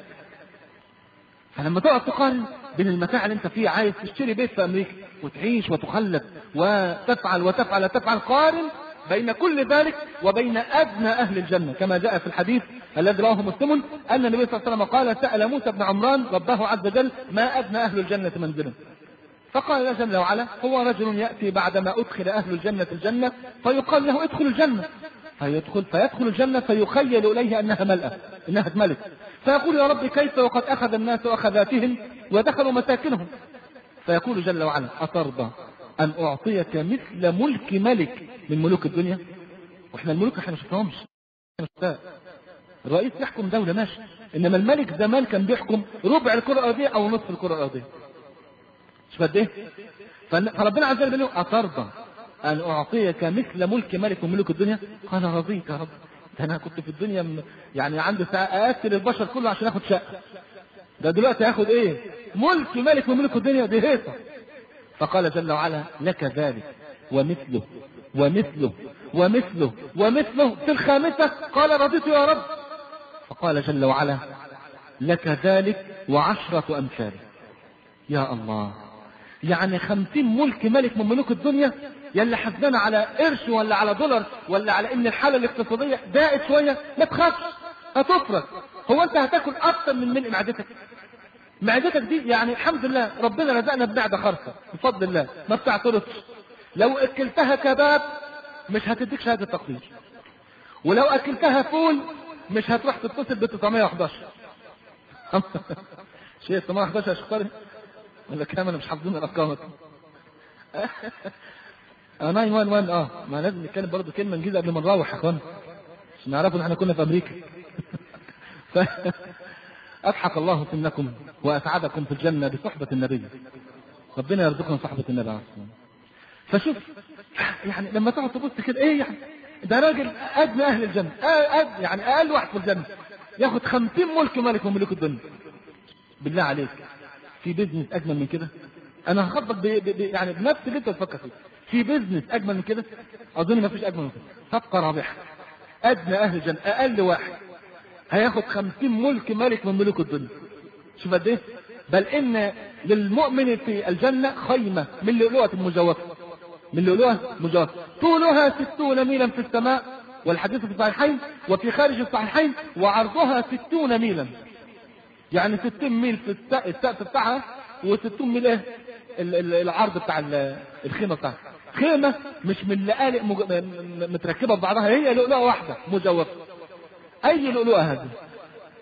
فلما تقعد تقارن بين المتاع اللي انت فيه، عايز تشتري بيت في أمريكا وتعيش وتخلد وتفعل وتفعل وتفعل، قارن بين كل ذلك وبين أدنى أهل الجنة، كما جاء في الحديث الذي رواه مسلم أن النبي صلى الله عليه وسلم قال سأل موسى بن عمران ربه عز وجل ما أدنى أهل الجنة منزلا، فقال الله جل وعلا هو رجل يأتي بعدما أدخل أهل الجنة الجنة فيقال له ادخل الجنة، فيدخل فيدخل الجنة فيخيل إليه أنها ملأة إنها اتملت، فيقول يا رب كيف وقد أخذ الناس أخذاتهم ودخلوا مساكنهم، فيقول جل وعلا أترضى أن أعطيك مثل ملك ملك من ملوك الدنيا؟ وإحنا الملوك إحنا ما شفناهمش. الرئيس يحكم دولة ماشي، إنما الملك زمان كان بيحكم ربع الكرة الأرضية أو نصف الكرة الأرضية. شوف قد إيه؟ فربنا عز وجل يقول أترضى أن أعطيك مثل ملك ملك من ملوك الدنيا؟ قال رضيت يا رب، ده أنا كنت في الدنيا م... يعني عندي ساعة أقتل البشر كله عشان آخد شقة، ده دلوقتي هاخد إيه؟ ملك ملك من ملوك الدنيا، دي هيصة. فقال جل وعلا لك ذلك ومثله ومثله ومثله ومثله في الخامسة قال رضيت يا رب. فقال جل وعلا لك ذلك وعشرة أمثاله. يا الله، يعني خمسين ملك ملك من ملوك الدنيا يلي حزنا على قرش ولا على دولار ولا على ان الحالة الاقتصادية ضاقت شوية، ما تخافش هتفرج. هو انت هتاكل اكتر من ملء معدتك؟ معدتك دي يعني الحمد لله ربنا رزقنا بمعدة خرصة بفضل الله ما بتعترضش. لو اكلتها كباب مش هتديك شهادة تقدير، ولو اكلتها فول مش هتروح تتصل ب تسعمية وحداشر شيء تسعمية وحداشر يا شيخ ولا كام؟ انا مش حافظين الارقام اه تسعة واحد واحد. اه ما لازم نتكلم برضه كلمه انجليزي قبل ما نروح يا اخوان عشان نعرفوا ان احنا كنا في امريكا ف... اضحك الله سنكم واسعدكم في الجنه بصحبه النبي، ربنا يرزقنا صحبه النبي عليه الصلاه. فشوف يعني لما تقعد تبص كده ايه يعني ده راجل ادنى اهل الجنه، أد... يعني اقل واحد في الجنه ياخد خمسين ملك ملك من ملوك الدنيا. بالله عليك في بيزنس اجمل من كده؟ انا هخبط ب... ب... يعني بنفس اللي انت تفكر فيه. في بيزنس اجمل من كده؟ اظن ما فيش اجمل من كده. صفقه رابحه، ادنى اهل الجنه اقل واحد هياخد خمسين ملك ملك من ملوك الدنيا. شوف قد ايه؟ بل ان للمؤمن في الجنه خيمه من لؤلؤه مجوفه، من لؤلؤه مجوفه طولها ستون ميلا في السماء، والحديث في الصحيحين وفي خارج الصحيحين، وعرضها ستون ميلا، يعني ستين ميل في السقف بتاعها وستين ميل ايه العرض بتاع الخيمه بتاعها. خيمه مش من لقالق مج... متركبه ببعضها، هي لؤلؤه واحده مجوفه. اي لؤلؤه هذه؟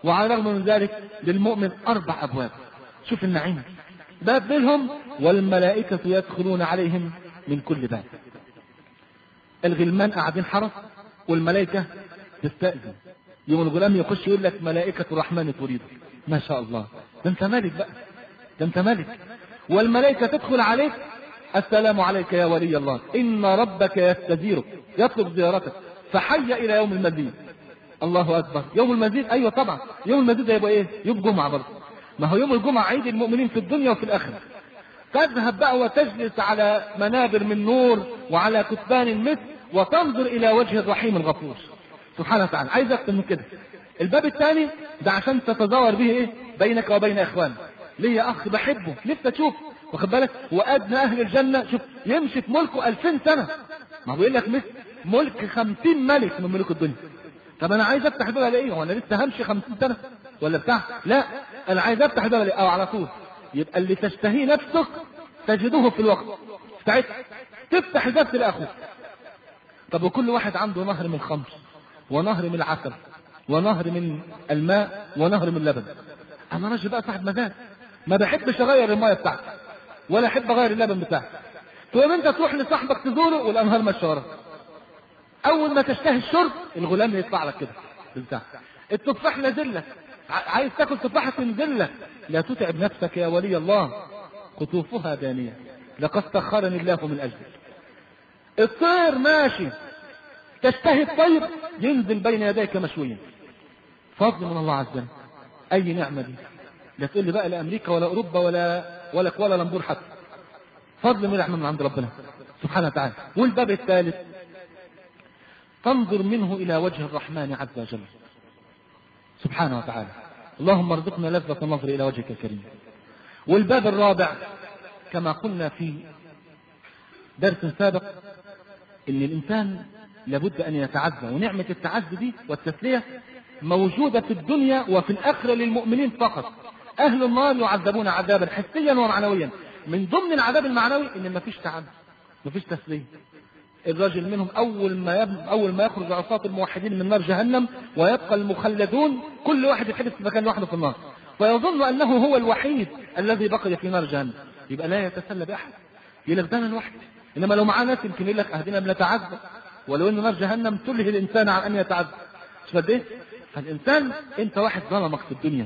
وعلى الرغم من ذلك للمؤمن أربع أبواب. شوف النعيم، باب منهم والملائكة يدخلون عليهم من كل باب. الغلمان قاعدين حرس والملائكة تستأذن، يوم الغلام يخش يقول لك ملائكة الرحمن تريد. ما شاء الله، ده انت مالك بقى، ده انت مالك. والملائكة تدخل عليك، السلام عليك يا ولي الله، إن ربك يستزيرك يطلب زيارتك فحي إلى يوم المزيد. الله أكبر. يوم المزيد، أيوة طبعا يوم المزيد ده يبقى إيه؟ يوم جمعة برضه. ما هو يوم الجمعة عيد المؤمنين في الدنيا وفي الآخرة. تذهب بقى وتجلس على منابر من نور وعلى كتبان مثل وتنظر إلى وجه الرحيم الغفور سبحانه وتعالى. عايز أكتر من كده. الباب الثاني ده عشان تتزاور به إيه؟ بينك وبين إخوانك. ليه أخ بحبه لسه تشوف، واخد بالك؟ وأدنى أهل الجنة شوف يمشي في ملكه ألفين سنة. ما بيقول لك مثل ملك خمسين ملك من ملوك الدنيا. طب أنا عايز أفتح باب على إيه؟ هو أنا لسه همشي خمسين سنة ولا بتاع؟ لا، أنا عايز أفتح باب على إيه؟ أو على طول. يبقى اللي تشتهيه نفسك تجده في الوقت ساعتها تفتح الباب تلاقي أخوك. طب وكل واحد عنده نهر من الخمر ونهر من العسل ونهر من الماء ونهر من اللبن. أنا راجل بقى صاحب مزاج، ما بحبش أغير الماء بتاعتي ولا أحب أغير اللبن بتاعتي. تقوم أنت تروح لصاحبك تزوره والأنهار ماشية وراك. أول ما تشتهي الشرب الغلام يطلع لك كده بالبتاع. التفاح نازل لك، عايز تاكل تفاحة تنزل لك. لا تتعب نفسك يا ولي الله، قطوفها دانية لقد سخرني الله من أجلك. الطير ماشي تشتهي الطير ينزل بين يديك مشويا. فضل من الله عز وجل. أي نعمة دي؟ لا تقول لي بقى لا أمريكا ولا أوروبا ولا ولا ولا لمبور حتى. فضل من رحمة من عند ربنا سبحانه وتعالى. والباب الثالث تنظر منه إلى وجه الرحمن عز وجل سبحانه وتعالى. اللهم ارزقنا لذة النظر إلى وجهك الكريم. والباب الرابع كما قلنا في درس سابق إن الإنسان لابد أن يتعزى، ونعمة التعزي دي والتسلية موجودة في الدنيا وفي الآخرة للمؤمنين فقط. أهل النار يعذبون عذابا حسيا ومعنويا. من ضمن العذاب المعنوي إن ما فيش تعزي، ما فيش تسلية. الرجل منهم أول ما يب... أول ما يخرج عصاة الموحدين من نار جهنم ويبقى المخلدون كل واحد يحدث في مكان لوحده في النار، فيظن أنه هو الوحيد الذي بقي في نار جهنم، يبقى لا يتسلى بأحد، يقول لك ده أنا الوحيد. إنما لو معاه ناس يمكن يقول لك أهدنا بنتعذب، ولو أن نار جهنم تلهي الإنسان عن أن يتعذب. مش قد إيه؟ فالإنسان أنت واحد ظلمك في الدنيا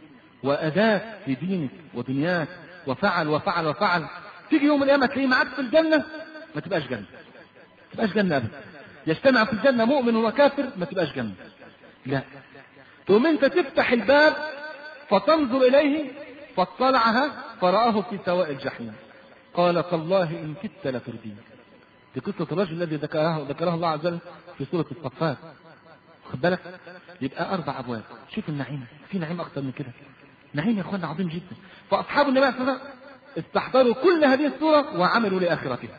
وأداك في دينك ودنياك وفعل وفعل وفعل، تيجي يوم القيامة تلاقيه معاك في الجنة ما تبقاش جنة، ما تبقاش جنة أبدا. يجتمع في الجنة مؤمن وكافر ما تبقاش جنة. لا، ثم أنت تفتح الباب فتنظر إليه فاطلعها فرآه في سواء الجحيم قال تالله إن كدت لتردين. دي قصة الرجل الذي ذكره ذكره الله عز وجل في سورة الصفات. خد بالك؟ يبقى أربع أبواب. شوف النعيم، في نعيم أكثر من كده. نعيم يا أخوانا عظيم جدا. فأصحاب النبي صلى الله عليه وسلم استحضروا كل هذه الصورة وعملوا لآخرتها.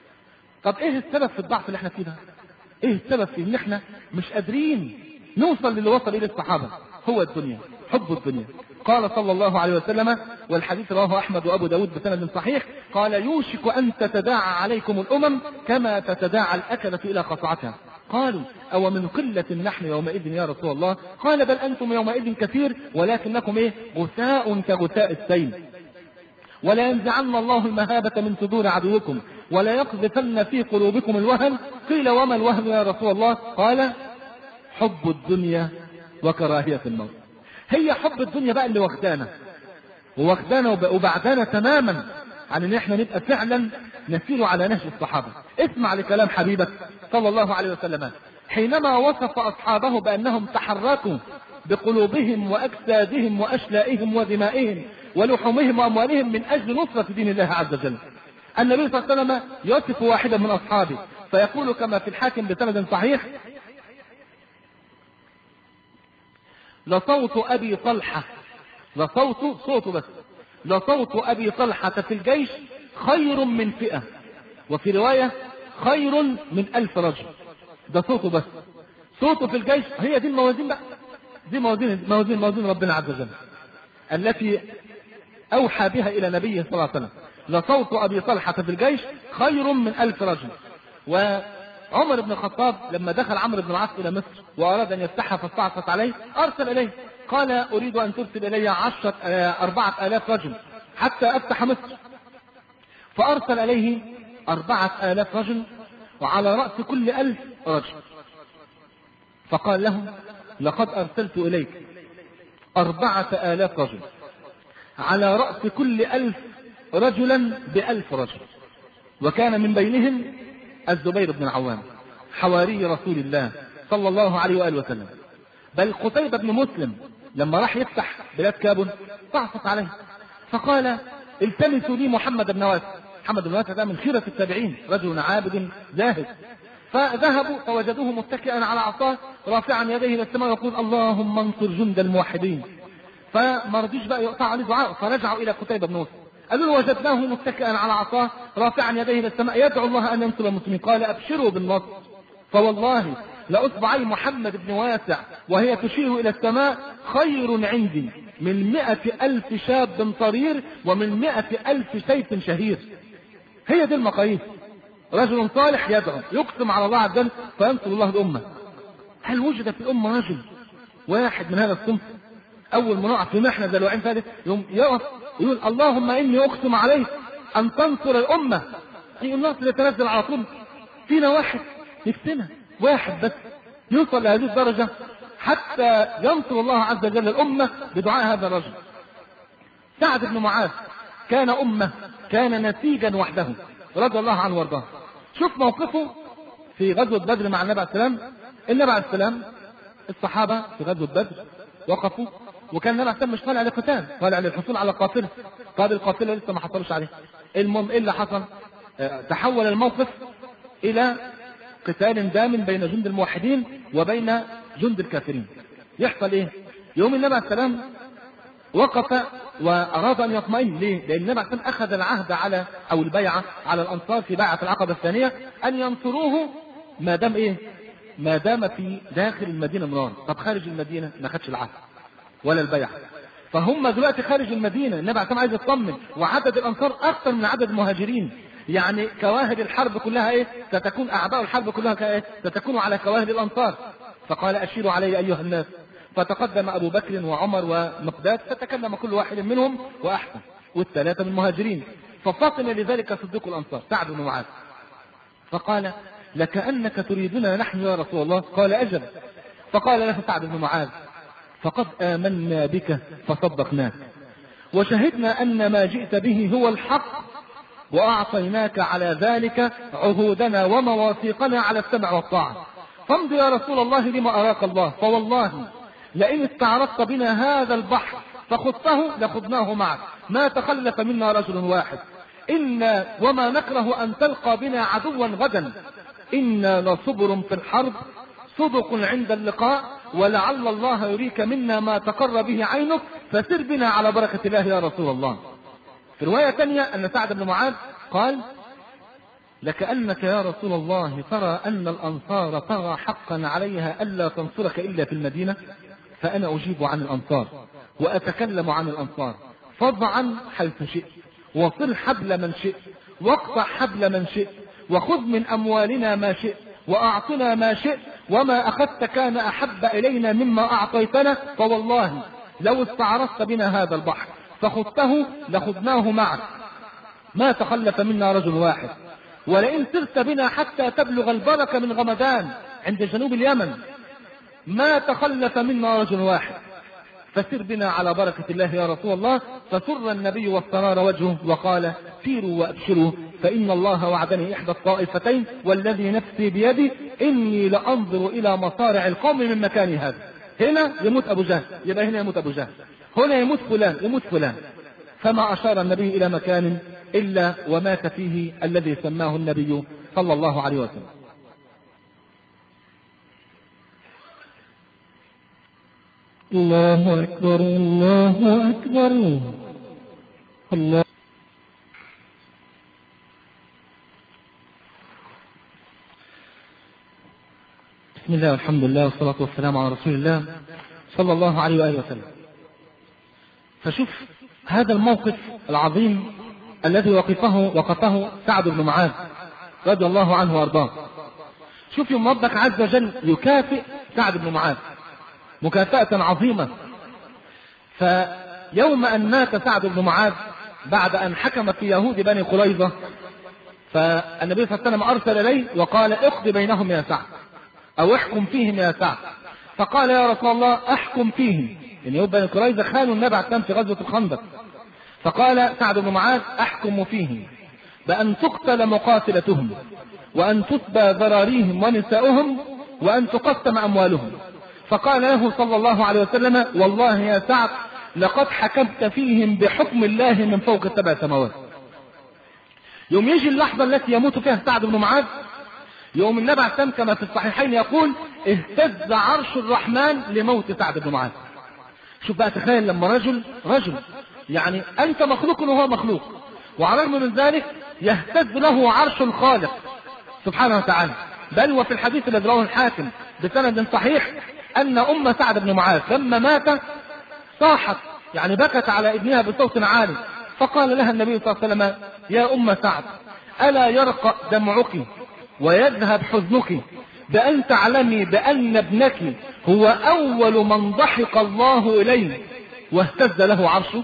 طب إيه السبب في الضعف اللي احنا فيه ده؟ إيه السبب في إن احنا مش قادرين نوصل للي وصل إليه الصحابة؟ هو الدنيا، حب الدنيا. قال صلى الله عليه وسلم، والحديث رواه أحمد وأبو داود بسند صحيح، قال يوشك أن تتداعى عليكم الأمم كما تتداعى الأكلة إلى قصعتها. قالوا أو من قلة نحن يومئذ يا رسول الله؟ قال بل أنتم يومئذ كثير ولكنكم إيه؟ غثاء كغثاء السيل. ولا ينزعن الله المهابة من صدور عدوكم ولا يقذفن في قلوبكم الوهن. قيل وما الوهن يا رسول الله؟ قال حب الدنيا وكراهية الموت. هي حب الدنيا بقى اللي واخدانا وواخدانا وبعدانا تماما عن ان احنا نبقى فعلا نسير على نهج الصحابة. اسمع لكلام حبيبك صلى الله عليه وسلم حينما وصف اصحابه بانهم تحركوا بقلوبهم واجسادهم واشلائهم ودمائهم ولحومهم واموالهم من اجل نصرة دين الله عز وجل. النبي صلى الله عليه وسلم يصف واحدا من اصحابه فيقول كما في الحاكم بسند صحيح لصوت ابي طلحة، لصوت صوته بس، لصوت ابي طلحة في الجيش خير من فئة، وفي رواية خير من الف رجل. ده صوته بس، صوته في الجيش. هي دي الموازين بقى، دي موازين موازين موازين ربنا عز وجل التي اوحى بها الى نبيه صلى الله عليه وسلم. لصوت ابي طلحة في الجيش خير من الف رجل. وعمر بن الخطاب لما دخل عمرو بن العاص الى مصر واراد ان يفتحها فاستعصت عليه ارسل اليه قال أريد أن ترسل إلي عشرة أربعة آلاف رجل حتى أفتح مصر. فأرسل إليه أربعة آلاف رجل وعلى رأس كل ألف رجل، فقال لهم لقد أرسلت إليك أربعة آلاف رجل على رأس كل ألف رجلا بألف رجل، وكان من بينهم الزبير بن العوام حواري رسول الله صلى الله عليه وآله وسلم. بل قتيبة بن مسلم لما راح يفتح بلاد كابل تعصت عليه فقال التمسوا لي محمد بن واسع. محمد بن واسع ده من خيرة التابعين، رجل عابد زاهد. فذهبوا فوجدوه متكئا على عصاه رافعا يديه الى السماء يقول اللهم انصر جند الموحدين. فما رضيش بقى يقطع عليه دعاء، فرجعوا الى قتيبة بن مسلم قالوا له وجدناه متكئا على عصاه رافعا يديه الى السماء يدعو الله ان ينصر المسلمين. قال ابشروا بالنصر، فوالله لأصبعي محمد بن واسع وهي تشير إلى السماء خير عندي من مئة ألف شاب طرير ومن مئة ألف سيف شهير. هي دي المقاييس. رجل صالح يدعو يقسم على الله عز وجل فينصر الله الأمة. هل وجد في الأمة رجل واحد من هذا الصنف؟ أول ما نقع في محنة زي الوعين فاتت يوم يقف يقول اللهم إني أقسم عليك أن تنصر الأمة. أي النصر يتنزل على طول فينا واحد يكتنا، واحد بس يوصل لهذه الدرجة حتى ينصر الله عز وجل الأمة بدعاء هذا الرجل. سعد بن معاذ كان أمة، كان نسيجا وحده رضي الله عنه وارضاه. شوف موقفه في غزوة بدر مع النبي عليه السلام. النبي عليه السلام الصحابة في غزوة بدر وقفوا، وكان النبي عليه السلام مش طالع لقتال، طالع للحصول على قافلة. طب القافلة لسه ما حصلوش عليه. المهم ايه اللي حصل؟ اه تحول الموقف إلى قتال دام بين جند الموحدين وبين جند الكافرين. يحصل ايه؟ يوم النبي عليه السلام وقف واراد ان يطمئن. ليه؟ لان النبي عليه السلام اخذ العهد على او البيعه على الانصار في بيعه العقبه الثانيه ان ينصروه ما دام ايه؟ ما دام في داخل المدينه نار. طب خارج المدينه ما خدش العهد ولا البيعه. فهم دلوقتي خارج المدينه، النبي عليه السلام عايز يطمن، وعدد الانصار اكثر من عدد المهاجرين. يعني كواهب الحرب كلها ايه؟ ستكون اعداء الحرب كلها كايه؟ ستكون على كواهب الانصار. فقال اشيروا علي ايها الناس. فتقدم ابو بكر وعمر ومقداد فتكلم كل واحد منهم واحسن، والثلاثه من المهاجرين. ففطن لذلك صديق الانصار سعد بن معاذ فقال لكأنك تريدنا نحن يا رسول الله. قال اجل. فقال له سعد بن معاذ فقد آمنا بك فصدقناك وشهدنا ان ما جئت به هو الحق وأعطيناك على ذلك عهودنا ومواثيقنا على السمع والطاعة. فامض يا رسول الله لما أراك الله، فوالله لئن استعرضت بنا هذا البحر فخذته لخذناه معك ما تخلف منا رجل واحد. إنا وما نكره أن تلقى بنا عدوا غدا. إنا لصبر في الحرب صدق عند اللقاء ولعل الله يريك منا ما تقر به عينك فسر بنا على بركة الله يا رسول الله. في رواية ثانية أن سعد بن معاذ قال لكأنك يا رسول الله ترى أن الأنصار طغى حقا عليها ألا تنصرك إلا في المدينة، فأنا أجيب عن الأنصار وأتكلم عن الأنصار. فاضعا حيث شئت وصل حبل من شئت واقطع حبل من شئت وخذ من أموالنا ما شئت وأعطنا ما شئت وما أخذت كان أحب إلينا مما أعطيتنا. فوالله لو استعرضت بنا هذا البحر فخذته لخذناه معك ما تخلف منا رجل واحد. ولئن سرت بنا حتى تبلغ البركة من غمدان عند جنوب اليمن ما تخلف منا رجل واحد. فسر بنا على بركة الله يا رسول الله. فسر النبي واستنار وجهه وقال سيروا وابشروا فإن الله وعدني إحدى الطائفتين والذي نفسي بيدي إني لأنظر إلى مصارع القوم من مكان هذا. هنا يموت أبو جهل، يبقى هنا يموت أبو جهل، هنا يموت فلان يموت فلان. فما أشار النبي إلى مكان إلا ومات فيه الذي سماه النبي صلى الله عليه وسلم. الله أكبر الله أكبر الله. بسم الله والحمد لله والصلاة والسلام على رسول الله صلى الله عليه وآله وسلم. فشوف هذا الموقف العظيم الذي وقفه وقفه سعد بن معاذ رضي الله عنه وارضاه. شوف يوم ربك عز وجل يكافئ سعد بن معاذ مكافأة عظيمة فيوم أن مات سعد بن معاذ بعد أن حكم في يهود بني قريظة، فالنبي صلى الله عليه وسلم أرسل إليه وقال اقض بينهم يا سعد أو احكم فيهم يا سعد. فقال يا رسول الله أحكم فيهم، يعني يهود بني قريظة خانوا النبي عليه السلام في غزوة الخندق. فقال سعد بن معاذ أحكم فيهم بأن تقتل مقاتلتهم وأن تتبى ذراريهم ونساؤهم وأن تقسم أموالهم. فقال له صلى الله عليه وسلم والله يا سعد لقد حكمت فيهم بحكم الله من فوق السبع سماوات. يوم يجي اللحظة التي يموت فيها سعد بن معاذ، يوم النبي عليه السلام كما في الصحيحين يقول اهتز عرش الرحمن لموت سعد بن معاذ. شوف بقى، تخيل لما رجل رجل يعني أنت مخلوق وهو مخلوق، وعلى الرغم من ذلك يهتز له عرش الخالق سبحانه وتعالى. بل وفي الحديث الذي رواه الحاكم بسند صحيح أن أم سعد بن معاذ لما مات صاحت، يعني بكت على ابنها بصوت عالي، فقال لها النبي صلى الله عليه وسلم يا أم سعد ألا يرقى دمعك ويذهب حزنك بأن تعلمي بأن ابنك هو أول من ضحك الله إليه واهتز له عرشه.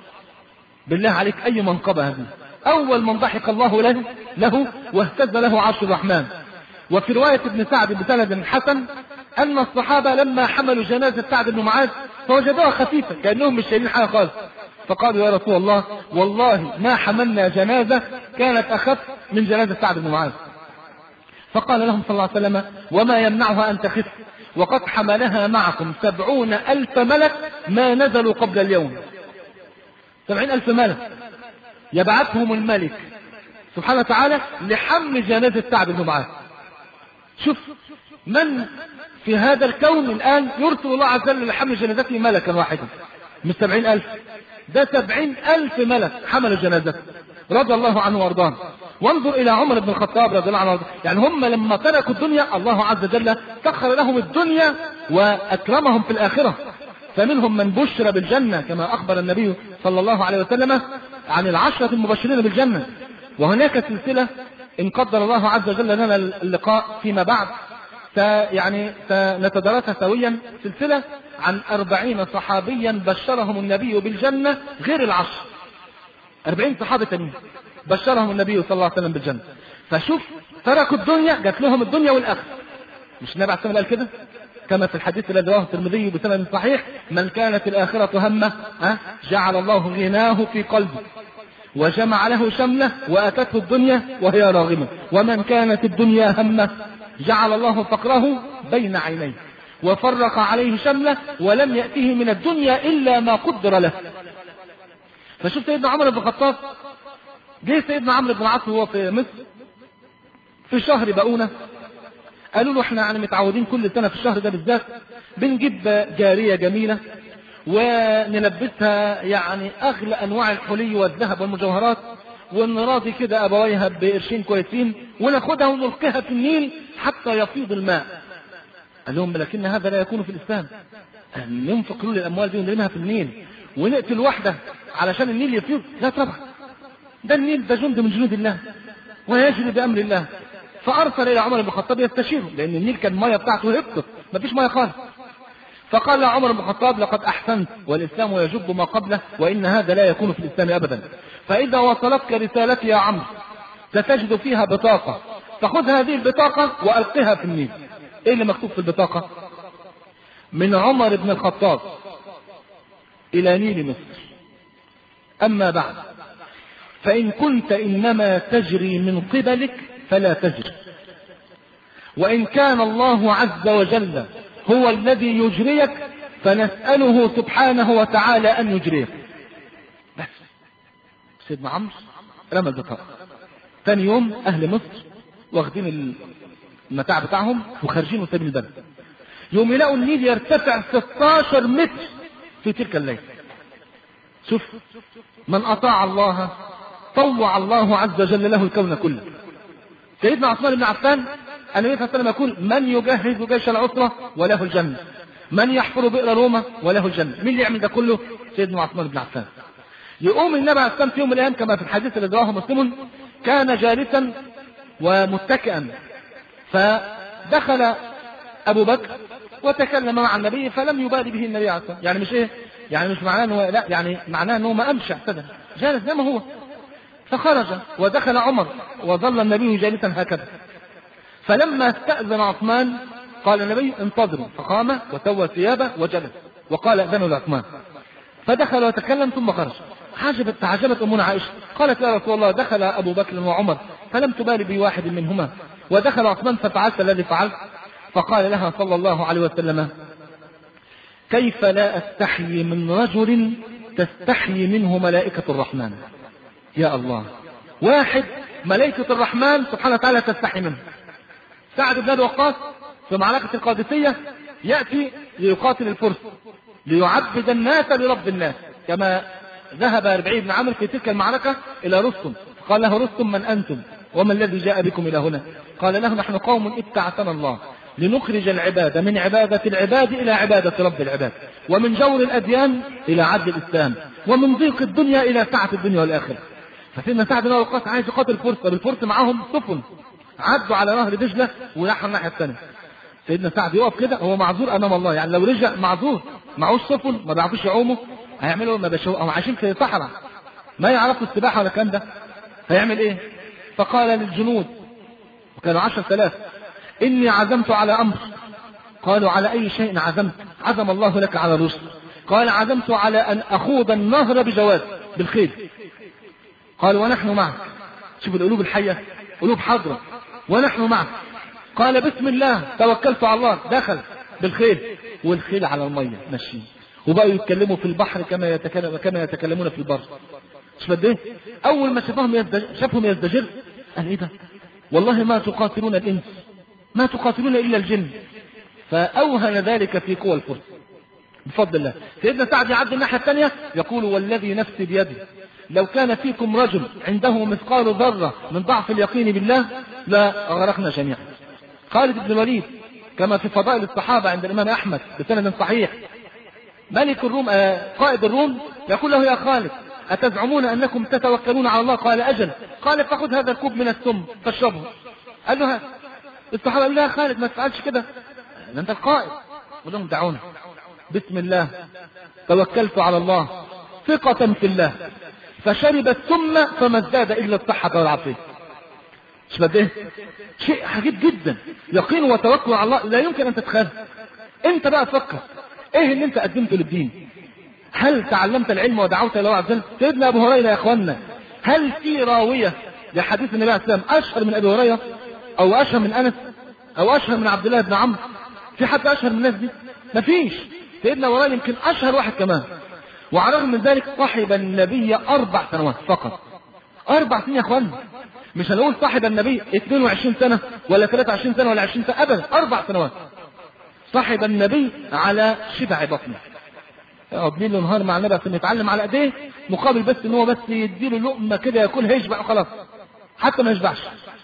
بالله عليك أي منقبة هذه، أول من ضحك الله له, له واهتز له عرش الرحمن. وفي رواية ابن سعد بسند حسن أن الصحابة لما حملوا جنازة سعد بن معاذ فوجدوها خفيفة كأنهم مش شايلين حاجة خالص، فقالوا يا رسول الله والله ما حملنا جنازة كانت أخف من جنازة سعد بن معاذ. فقال لهم صلى الله عليه وسلم وما يمنعها أن تخف وقد حملها معكم سبعون ألف ملك ما نزلوا قبل اليوم. سبعين ألف ملك يبعثهم الملك سبحانه وتعالى لحمل جنازة سعد بن معاذ. شوف من في هذا الكون الآن يرسل الله عز وجل لحمل جنازته ملكا واحدا، مش سبعين ألف، ده سبعين ألف ملك حمل جنازته رضي الله عنه وارضاه. وانظر إلى عمر بن الخطاب رضي الله عنه، يعني هم لما تركوا الدنيا الله عز وجل سخر لهم الدنيا وأكرمهم في الآخرة، فمنهم من بشر بالجنة كما أخبر النبي صلى الله عليه وسلم عن العشرة المبشرين بالجنة. وهناك سلسلة إن قدر الله عز وجل لنا اللقاء فيما بعد يعني سنتدارسها سويا، سلسلة عن أربعين صحابيا بشرهم النبي بالجنة غير العشر، أربعين صحابة تانيين بشرهم النبي صلى الله عليه وسلم بالجنة. فشوف تركوا الدنيا جات لهم الدنيا والآخرة. مش النبي عليه الصلاة والسلام قال كده كما في الحديث الذي رواه الترمذي بسند صحيح من كانت الآخرة همه جعل الله غناه في قلبه وجمع له شمله وأتته الدنيا وهي راغمة، ومن كانت الدنيا همه جعل الله فقره بين عينيه وفرق عليه شمله ولم يأته من الدنيا إلا ما قدر له. فشوف سيدنا عمر بن الخطاب، جه سيدنا عمرو بن العاص وهو في مصر في شهر بقونة، قالوا له احنا يعني متعودين كل سنة في الشهر ده بالذات بنجيب جارية جميلة ونلبسها يعني أغلى أنواع الحلي والذهب والمجوهرات ونراضي كده أبويها بقرشين كويسين وناخدها ونلقيها في النيل حتى يفيض الماء. قال لهم لكن هذا لا يكون في الإسلام، ننفق كل الأموال دي ونرميها في النيل ونقتل واحدة علشان النيل يفيض؟ لا طبعا، ده النيل ده جند من جنود الله ويجري بأمر الله. فأرسل إلى عمر بن الخطاب يستشيره لأن النيل كان المياه بتاعته هبطت مفيش مياه خالص. فقال له عمر بن الخطاب لقد أحسنت والإسلام يجب ما قبله وإن هذا لا يكون في الإسلام أبدا، فإذا وصلتك رسالتي يا عمرو ستجد فيها بطاقة، فخذ هذه البطاقة وألقها في النيل. إيه اللي مكتوب في البطاقة؟ من عمر بن الخطاب إلى نيل مصر، أما بعد فإن كنت إنما تجري من قبلك فلا تجري، وإن كان الله عز وجل هو الذي يجريك فنسأله سبحانه وتعالى أن يجريك. بس سيدنا عمرو رمى البطاقة. ثاني يوم أهل مصر واخدين المتاع بتاعهم وخارجين وسابين البلد، يوم يلاقوا النيل يرتفع ستاشر متر في تلك الليلة. شوف من أطاع الله طوع الله عز وجل له الكون كله. سيدنا عثمان بن عفان النبي صلى الله عليه وسلم يقول من يجهز جيش العسرة وله الجنة، من يحفر بئر روما وله الجنة. مين اللي يعمل ده كله؟ سيدنا عثمان بن عفان. يقوم النبي عليه الصلاة والسلام في يوم من الأيام كما في الحديث الذي رواه مسلم كان جالسا ومتكئا، فدخل أبو بكر وتكلم مع النبي فلم يبالي به النبي عليه الصلاة والسلام، يعني مش ايه يعني مش معناه انه لا، يعني معناه انه ما قامش اعتدل، جالس زي ما هو. فخرج ودخل عمر وظل النبي جالسا هكذا. فلما استأذن عثمان قال النبي انتظروا، فقام وسوى ثيابه وجلس وقال اذنوا لعثمان، فدخل وتكلم ثم خرج. عجبت تعجبت امنا عائشه قالت يا رسول الله دخل ابو بكر وعمر فلم تبالي بواحد منهما، ودخل عثمان ففعلت الذي فعلت. فقال لها صلى الله عليه وسلم كيف لا استحيي من رجل تستحيي منه ملائكة الرحمن. يا الله، واحد ملائكة الرحمن سبحانه وتعالى تستحي منه. سعد بن ابي وقاص في معركة القادسية يأتي ليقاتل الفرس ليعبد الناس لرب الناس، كما ذهب ربعي بن عمرو في تلك المعركة إلى رستم، قال له رستم من أنتم وما الذي جاء بكم إلى هنا؟ قال له نحن قوم ابتعثنا الله لنخرج العباد من عبادة العباد إلى عبادة رب العباد، ومن جور الأديان إلى عدل الإسلام، ومن ضيق الدنيا إلى سعة الدنيا والآخرة. فسيدنا سعد بن أبي وقاص عايز يقاتل الفرس، بالفرس معاهم سفن عدوا على نهر دجلة ونحن الناحية الثانية. سيدنا سعد يقف كده، هو معذور أمام الله، يعني لو رجع معذور، معهوش سفن، ما بيعرفوش يعوموا، هيعملوا ما بيشوا أو عايشين في صحراء ما يعرفوا السباحة ولا الكلام ده، هيعمل إيه؟ فقال للجنود وكانوا عشر ثلاث إني عزمت على أمر. قالوا على أي شيء عزمت؟ عزم الله لك على الرشد. قال عزمت على أن أخوض النهر بجواد بالخيل. قال ونحن معك. شوف القلوب الحية، قلوب حضرة، ونحن معك. قال بسم الله توكلت على الله، دخل بالخيل والخيل على المية ماشيين، وبقوا يتكلموا في البحر كما يتكلم كما يتكلمون في البر. مش قد ايه؟ اول ما شافهم يزدجر شافهم يزدجر قال ايه ده؟ والله ما تقاتلون الانس، ما تقاتلون الا الجن. فاوهن ذلك في قوى الفرس بفضل الله. سيدنا سعد يعد الناحيه الثانيه يقول والذي نفسي بيده لو كان فيكم رجل عنده مثقال ذره من ضعف اليقين بالله لا غرقنا جميعا. خالد بن الوليد كما في فضائل الصحابه عند الامام احمد بسند صحيح، ملك الروم قائد الروم يقول له يا خالد أتزعمون أنكم تتوكلون على الله؟ قال أجل. قال فخذ هذا الكوب من السم فاشربه. قال له الصحابة قالوا لا يا خالد ما تفعلش كده، أنت القائد. قال لهم دعونا، بسم الله توكلت على الله ثقة في الله، فشرب السم فما ازداد إلا الصحة والعافية. مش بده ايه؟ شيء عجيب جدا، يقين وتوكل على الله لا يمكن أن تتخيل. أنت بقى تفكر ايه اللي انت قدمته للدين؟ هل تعلمت العلم ودعوت الى الله عز وجل؟ سيدنا ابو هريره يا اخوانا، هل في راويه لحديث النبي عليه الصلاه والسلام اشهر من ابي هريره او اشهر من انس او اشهر من عبد الله بن عمرو؟ في حد اشهر من الناس دي؟ مفيش. سيدنا ابو هريره يمكن اشهر واحد كمان، وعلى الرغم من ذلك صاحب النبي اربع سنوات فقط. اربع سنين يا اخوانا، مش هنقول صاحب النبي اثنين وعشرين سنه ولا ثلاثة وعشرين سنه ولا عشرين سنه، ابدا اربع سنوات. صاحب النبي على شبع بطنه، يقعد ليل ونهار مع النبي عشان يتعلم على ايديه، مقابل بس ان هو بس يديله لقمه كده ياكلها يشبع وخلاص، حتى ما يشبعش.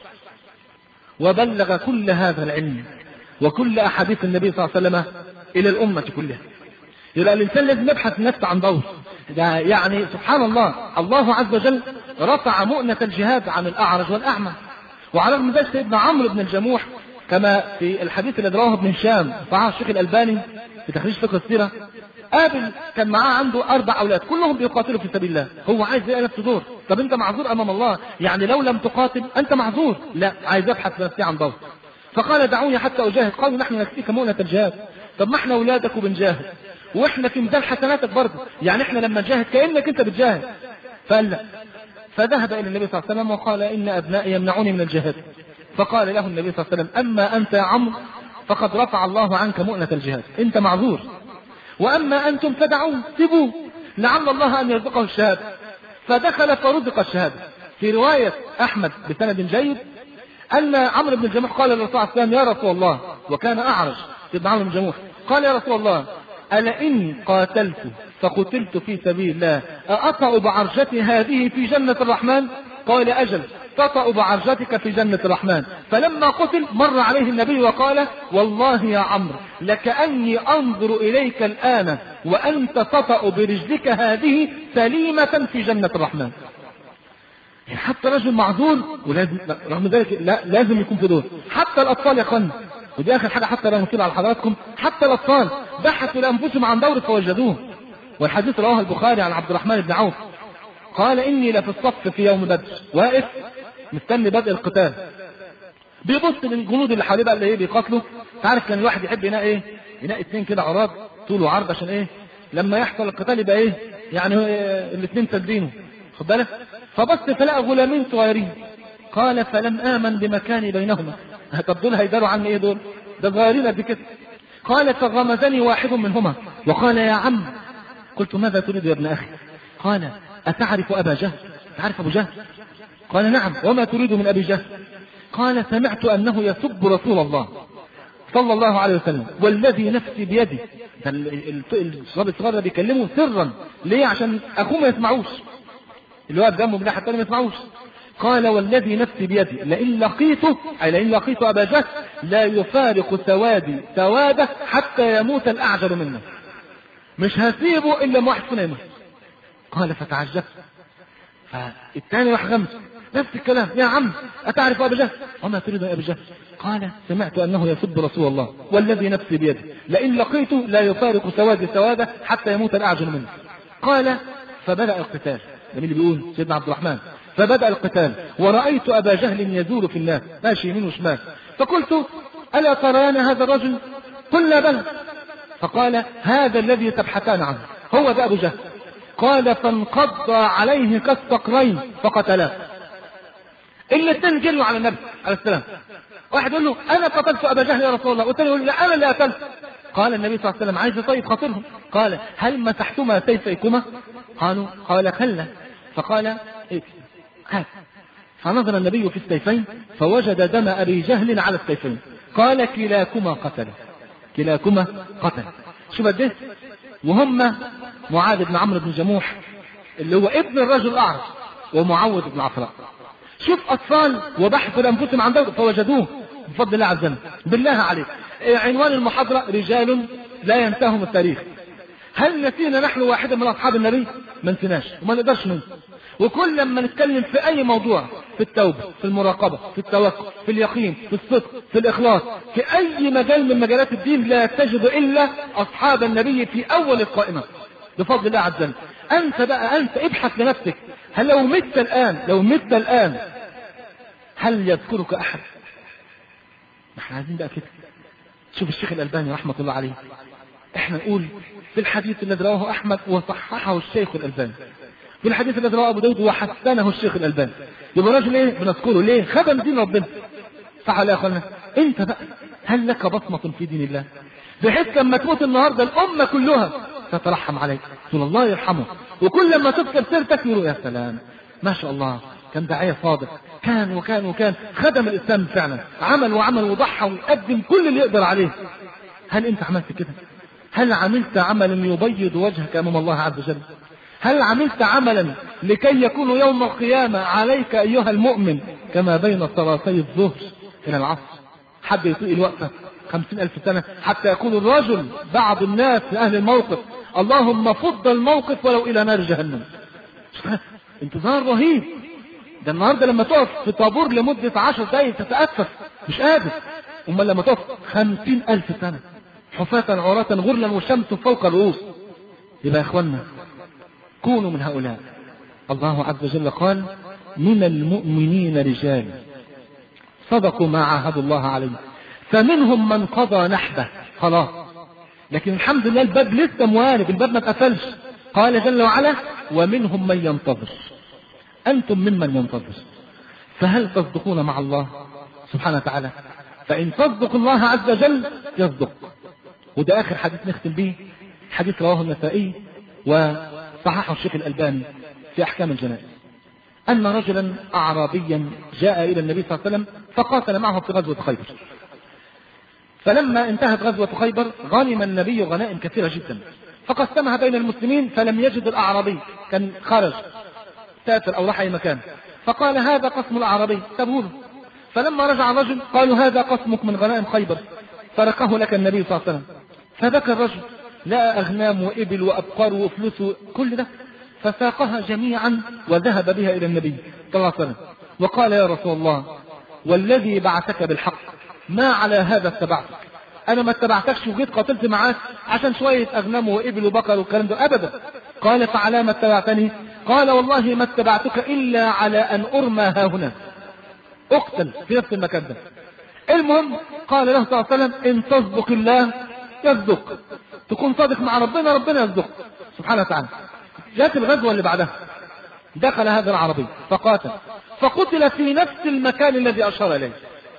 وبلغ كل هذا العلم وكل احاديث النبي صلى الله عليه وسلم الى الامه كلها. يبقى الانسان لازم يبحث النفس عن دور ده. يعني سبحان الله، الله عز وجل رفع مؤنة الجهاد عن الاعرج والاعمى. وعلى رغم ذلك سيدنا عمرو بن الجموح كما في الحديث الذي رواه ابن هشام صححه الشيخ الألباني في تخريج فقه السيرة، قابل كان معاه عنده أربع أولاد كلهم بيقاتلوا في سبيل الله، هو عايز يلاقي نفسه دور. طب أنت معذور أمام الله، يعني لو لم تقاتل أنت معذور، لا عايز أبحث نفسي عن دور. فقال دعوني حتى أجاهد. قالوا نحن نكفيك مؤنة الجهاد. طب ما احنا أولادك وبنجاهد وإحنا في ميزان حسناتك برضه، يعني إحنا لما نجاهد كأنك أنت بتجاهد. فقال لا. فذهب إلى النبي صلى الله عليه وسلم وقال إن أبنائي يمنعوني من الجهاد. فقال له النبي صلى الله عليه وسلم أما أنت يا عمرو فقد رفع الله عنك مؤنة الجهاد، أنت معذور، وأما أنتم فدعوه سيبوه لعل الله أن يرزقه الشهادة. فدخل فرزق الشهادة. في رواية أحمد بسند جيد أن عمرو بن الجموح قال للرسول صلى الله عليه وسلم يا رسول الله، وكان أعرج سيدنا عمرو بن الجموح، قال يا رسول الله ألا إن قاتلت فقتلت في سبيل الله أأطأ بعرجتي هذه في جنة الرحمن؟ قال أجل، تطأ بعرجتك في جنة الرحمن. فلما قتل مر عليه النبي وقال والله يا عمرو لكأني أنظر إليك الآن وأنت تطأ برجلك هذه سليمة في جنة الرحمن. حتى رجل معذور ولازم رغم ذلك لا لازم يكون في دور. حتى الأطفال يا أخوان، ودي آخر حاجة حتى لا نطيل على حضراتكم، حتى الأطفال بحثوا لأنفسهم عن دور فوجدوه. والحديث رواه البخاري عن عبد الرحمن بن عوف قال إني لفي الصف في يوم بدر واقف مستني بدء القتال، بيبص للجنود اللي حواليه بقى اللي ايه بيقاتلوا. تعرف كان الواحد يحب ينقي ايه؟ ينقي اثنين كده عراض طول وعرض عشان ايه؟ لما يحصل القتال يبقى ايه؟ يعني الاثنين سادينه، خد بالك؟ فبص فلقى غلامين صغيرين، قال فلم آمن بمكاني بينهما. طب دول هيداروا عني ايه دول؟ ده صغيرين قد كده. قال فغمزني واحد منهما وقال يا عم. قلت ماذا تريد يا ابن اخي؟ قال أتعرف أبا جهل؟ تعرف أبو جهل؟ قال نعم. وما تريد من أبي جهل؟ قال سمعت أنه يسب رسول الله صلى الله عليه وسلم والذي نفسي بيده. الشباب الصغير ده بيكلمه سرا ليه؟ عشان أخوه ما يسمعوش، اللي واقف جنبه من ناحية الثانية ما يسمعوش. قال والذي نفسي بيده لئن لقيته أي لئن لقيت أبا جهل لا يفارق سوادي سواده حتى يموت الأعجل منه، مش هسيبه إلا واحد فينا يموت. قال فتعجبت، فالثاني راح غمز نفس الكلام يا عم أتعرف أبا جهل؟ وما تريد يا أبا جهل؟ قال سمعت أنه يسب رسول الله والذي نفسي بيده لئن لقيته لا يفارق سوادي سواده حتى يموت الأعجل منه. قال فبدأ القتال. ده مين اللي بيقول؟ سيدنا عبد الرحمن. فبدأ القتال ورأيت أبا جهل يزور في الناس ماشي يمين وشمال، فقلت ألا تريان هذا الرجل؟ قلنا بلى. فقال هذا الذي تبحثان عنه هو ده أبو جهل. قال فانقض عليه كالصقرين فقتلاه. الاثنين جلوا على النبي عليه السلام، واحد يقول له انا قتلت ابا جهل يا رسول الله، والثاني يقول لا انا اللي قتلت. قال النبي صلى الله عليه وسلم عايز طيب خاطرهم، قال هل مسحتما سيفيكما؟ قالوا قال كلا. فقال ايه هات. فنظر النبي في السيفين فوجد دم ابي جهل على السيفين. قال كلاكما قتل، كلاكما قتل. شوف قد وهم معاذ بن عمرو بن جموح اللي هو ابن الرجل الاعرج ومعوذ بن عفراء. شوف اطفال وبحثوا لانفسهم عن ذلك فوجدوه بفضل الله عز وجل. بالله عليك عنوان المحاضرة رجال لا ينتههم التاريخ. هل نسينا نحن واحدا من اصحاب النبي؟ ما نسيناش وما نقدرش ننسى. وكل لما نتكلم في اي موضوع، في التوبة، في المراقبة، في التوكل، في اليقين، في الصدق، في الاخلاص، في اي مجال من مجالات الدين لا تجد الا اصحاب النبي في اول القائمة بفضل الله عز وجل. انت بقى انت ابحث لنفسك، هل لو مت الان لو مت الان هل يذكرك احد؟ احنا عايزين بقى كده. شوف الشيخ الالباني رحمة الله عليه، احنا نقول في الحديث الذي رواه احمد وصححه الشيخ الالباني، في الحديث الذي رواه ابو داود وحسنه الشيخ الالباني، يبقى راجل ايه بنذكره ليه؟ خدم دين ربنا. صح ولا يا اخوانا؟ انت بقى هل لك بصمة في دين الله بحيث لما تموت النهارده الامه كلها تترحم عليك تقول الله يرحمه، وكل لما تذكر سيرتك يقولوا يا سلام ما شاء الله كان داعية صادق، كان وكان وكان خدم الاسلام فعلا، عمل وعمل وضحى وقدم كل اللي يقدر عليه. هل انت عملت كده؟ هل عملت عملا يبيض وجهك امام الله عز وجل؟ هل عملت عملا لكي يكون يوم القيامة عليك ايها المؤمن كما بين صلاتي الظهر الى العصر حد يطيق الوقفة خمسين الف سنة حتى يكون الرجل بعض الناس اهل الموقف اللهم فض الموقف ولو الى نار جهنم. انتظار رهيب. ده النهاردة لما تقف في طابور لمدة عشر دقايق تتأسف مش قادر، اما لما تقف خمسين الف سنة حفاة عراة غرلا والشمس فوق الرؤوس. يبقى يا اخوانا كونوا من هؤلاء. الله عز وجل قال من المؤمنين رجال صدقوا ما عاهدوا الله عليه فمنهم من قضى نحبه خلاص، لكن الحمد لله الباب لسه موارب، الباب ما اتقفلش. قال جل وعلا ومنهم من ينتظر. أنتم ممن ينتظر، فهل تصدقون مع الله سبحانه وتعالى؟ فإن تصدق الله عز وجل يصدق. وده آخر حديث نختم به، حديث رواه النسائي وصححه الشيخ الألباني في أحكام الجنائز، أن رجلا أعرابيا جاء إلى النبي صلى الله عليه وسلم فقاتل معه في غزوة خيبر. فلما انتهت غزوة خيبر غنم النبي غنائم كثيرة جدا فقسمها بين المسلمين، فلم يجد الأعرابي، كان خرج سافر أو راح أي مكان، فقال هذا قسم الأعرابي سابوه. فلما رجع الرجل قالوا هذا قسمك من غنائم خيبر تركه لك النبي صلى الله عليه وسلم. فبكى الرجل، لا أغنام وإبل وأبقار وفلوس كل ده، فساقها جميعا وذهب بها إلى النبي صلى الله عليه وسلم وقال يا رسول الله والذي بعثك بالحق ما على هذا اتبعتك انا ما اتبعتكش وجيت قاتلت معاك عشان شويه اغنام وابل وبقر والكلام ده ابدا. قال فعلى ما اتبعتني؟ قال والله ما اتبعتك الا على ان ارمى ها هنا، اقتل في نفس المكان ده. المهم قال له صلى الله عليه وسلم ان تصدق الله يصدق، تكون صادق مع ربنا ربنا يصدق سبحانه وتعالى. جاءت الغزوه اللي بعدها، دخل هذا العربي فقاتل فقتل في نفس المكان الذي اشار اليه،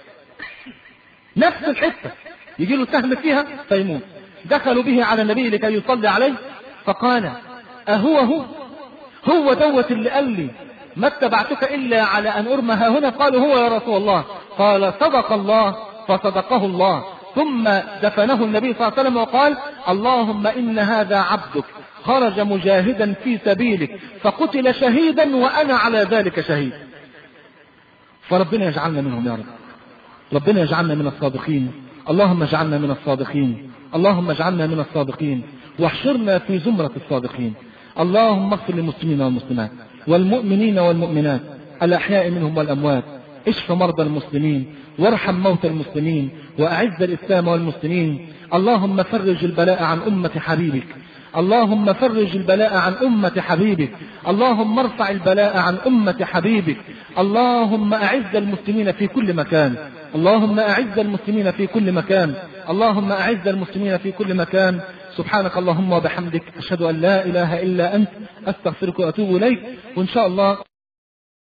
نفس الحته يجي له سهم فيها فيموت. دخلوا به على النبي لكي يصلي عليه فقال اهو هو هو دوت اللي قال لي ما اتبعتك الا على ان ارمى ها هنا؟ قالوا هو يا رسول الله. قال صدق الله فصدقه الله. ثم دفنه النبي صلى الله عليه وسلم وقال اللهم ان هذا عبدك خرج مجاهدا في سبيلك فقتل شهيدا وانا على ذلك شهيد. فربنا يجعلنا منهم يا رب، ربنا يجعلنا من الصادقين. اللهم اجعلنا من الصادقين، اللهم اجعلنا من الصادقين واحشرنا في زمرة الصادقين. اللهم اغفر للمسلمين والمسلمات والمؤمنين والمؤمنات الأحياء منهم والأموات، اشف مرضى المسلمين وارحم موتى المسلمين وأعز الإسلام والمسلمين. اللهم فرج البلاء عن أمة حبيبك، اللهم فرج البلاء عن أمة حبيبك، اللهم ارفع البلاء عن أمة حبيبك. اللهم أعز المسلمين في كل مكان، اللهم أعز المسلمين في كل مكان، اللهم أعز المسلمين في كل مكان. سبحانك اللهم وبحمدك أشهد أن لا إله إلا أنت أستغفرك وأتوب إليك. وإن شاء الله